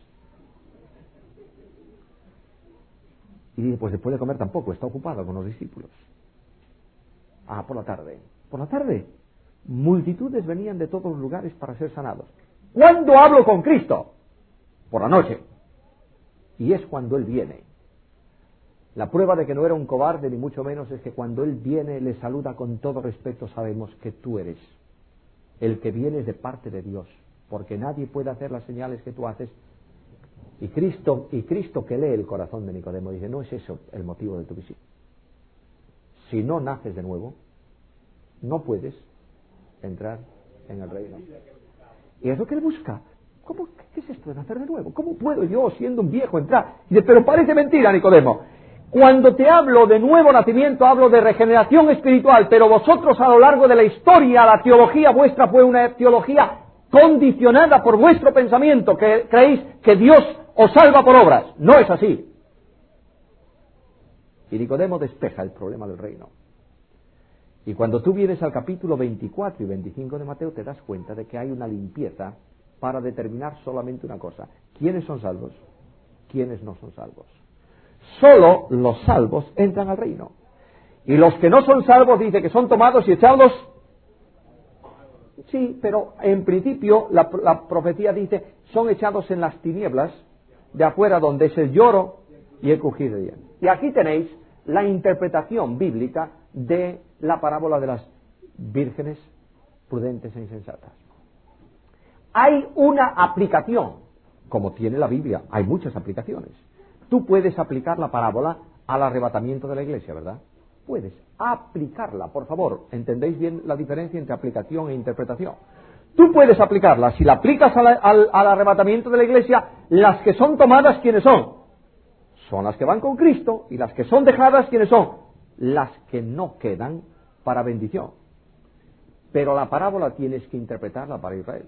Y dice: pues después de comer tampoco, está ocupado con los discípulos. Por la tarde. Por la tarde, multitudes venían de todos los lugares para ser sanados. ¿Cuándo hablo con Cristo? Por la noche. Y es cuando Él viene. La prueba de que no era un cobarde, ni mucho menos, es que cuando Él viene, le saluda con todo respeto. Sabemos que tú eres el que vienes de parte de Dios, porque nadie puede hacer las señales que tú haces. Y Cristo que lee el corazón de Nicodemo dice: no es eso el motivo de tu visita. Si no naces de nuevo, no puedes entrar en el reino. Y es lo que él busca. ¿Cómo? ¿Qué es esto de nacer de nuevo? ¿Cómo puedo yo, siendo un viejo, entrar? Y dice: pero parece mentira, Nicodemo. Cuando te hablo de nuevo nacimiento, hablo de regeneración espiritual, pero vosotros a lo largo de la historia, la teología vuestra fue una teología condicionada por vuestro pensamiento, que creéis que Dios os salva por obras. No es así. Y Nicodemo despeja el problema del reino. Y cuando tú vienes al capítulo 24 y 25 de Mateo, te das cuenta de que hay una limpieza para determinar solamente una cosa: ¿quiénes son salvos? ¿Quiénes no son salvos? Solo los salvos entran al reino. Y los que no son salvos, dice que son tomados y echados. Sí, pero en principio la profecía dice: son echados en las tinieblas de afuera, donde es el lloro y el crujir de dientes. Y aquí tenéis la interpretación bíblica de la parábola de las vírgenes prudentes e insensatas. Hay una aplicación, como tiene la Biblia, hay muchas aplicaciones. Tú puedes aplicar la parábola al arrebatamiento de la iglesia, ¿verdad? Puedes aplicarla, por favor. ¿Entendéis bien la diferencia entre aplicación e interpretación? Tú puedes aplicarla. Si la aplicas al arrebatamiento de la iglesia, las que son tomadas, ¿quiénes son? Son las que van con Cristo. Y las que son dejadas, ¿quiénes son? Las que no quedan para bendición. Pero la parábola tienes que interpretarla para Israel.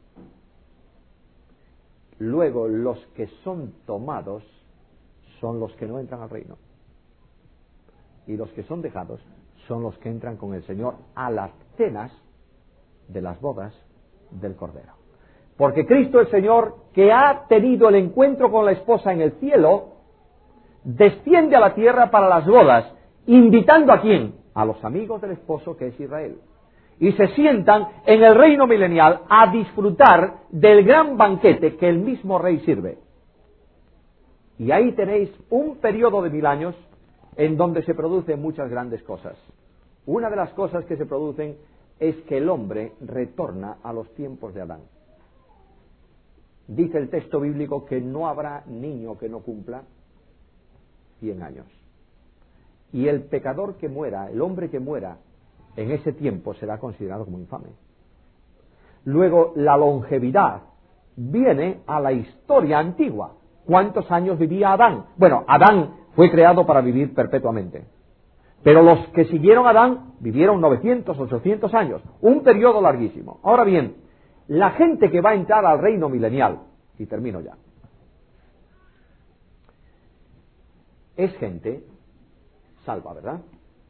Luego, los que son tomados son los que no entran al reino. Y los que son dejados son los que entran con el Señor a las cenas de las bodas del Cordero. Porque Cristo el Señor, que ha tenido el encuentro con la esposa en el cielo, desciende a la tierra para las bodas, invitando ¿a quién? A los amigos del esposo, que es Israel. Y se sientan en el reino milenial a disfrutar del gran banquete que el mismo rey sirve. Y ahí tenéis un periodo de 1000 años en donde se producen muchas grandes cosas. Una de las cosas que se producen es que el hombre retorna a los tiempos de Adán. Dice el texto bíblico que no habrá niño que no cumpla 100 años. Y el pecador que muera, el hombre que muera en ese tiempo, será considerado como infame. Luego, la longevidad viene a la historia antigua. ¿Cuántos años vivía Adán? Bueno, Adán fue creado para vivir perpetuamente. Pero los que siguieron a Adán vivieron 900, 800 años. Un periodo larguísimo. Ahora bien, La gente que va a entrar al reino milenial, y termino ya, es gente salva, ¿verdad?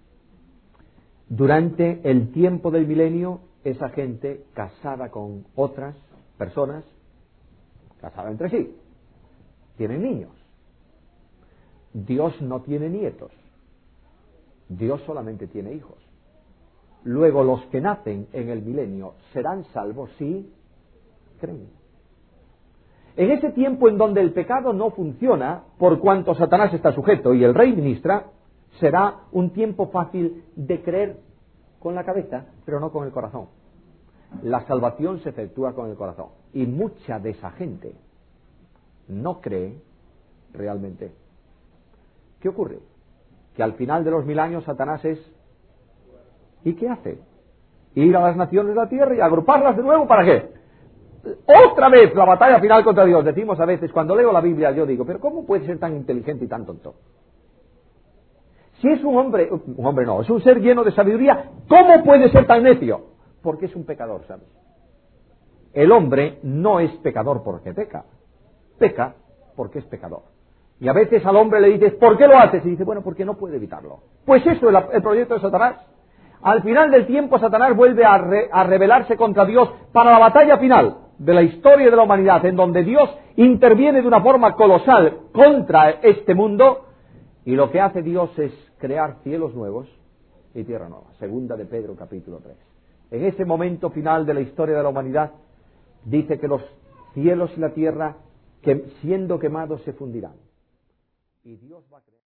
Durante el tiempo del milenio, esa gente casada con otras personas, casada entre sí, tienen niños. Dios no tiene nietos, Dios solamente tiene hijos. Luego los que nacen en el milenio serán salvos si creen. En ese tiempo en donde el pecado no funciona, por cuanto Satanás está sujeto y el rey ministra, será un tiempo fácil de creer con la cabeza, pero no con el corazón. La salvación se efectúa con el corazón. Y mucha de esa gente no cree realmente. ¿Qué ocurre? Que al final de los 1000 años Satanás es... ¿Y qué hace? Ir a las naciones de la tierra y agruparlas de nuevo, ¿para qué? Otra vez la batalla final contra Dios. Decimos a veces, cuando leo la Biblia, yo digo, pero ¿cómo puede ser tan inteligente y tan tonto? Si es un hombre no, es un ser lleno de sabiduría, ¿cómo puede ser tan necio? Porque es un pecador, ¿sabes? El hombre no es pecador porque peca, peca porque es pecador. Y a veces al hombre le dices, ¿por qué lo haces? Y dice, bueno, porque no puede evitarlo. Pues eso es el proyecto de Satanás. Al final del tiempo, Satanás vuelve a rebelarse contra Dios para la batalla final de la historia de la humanidad, en donde Dios interviene de una forma colosal contra este mundo, y lo que hace Dios es crear cielos nuevos y tierra nueva. Segunda de Pedro, capítulo 3. En ese momento final de la historia de la humanidad, dice que los cielos y la tierra, que siendo quemados, se fundirán. Y Dios va a crear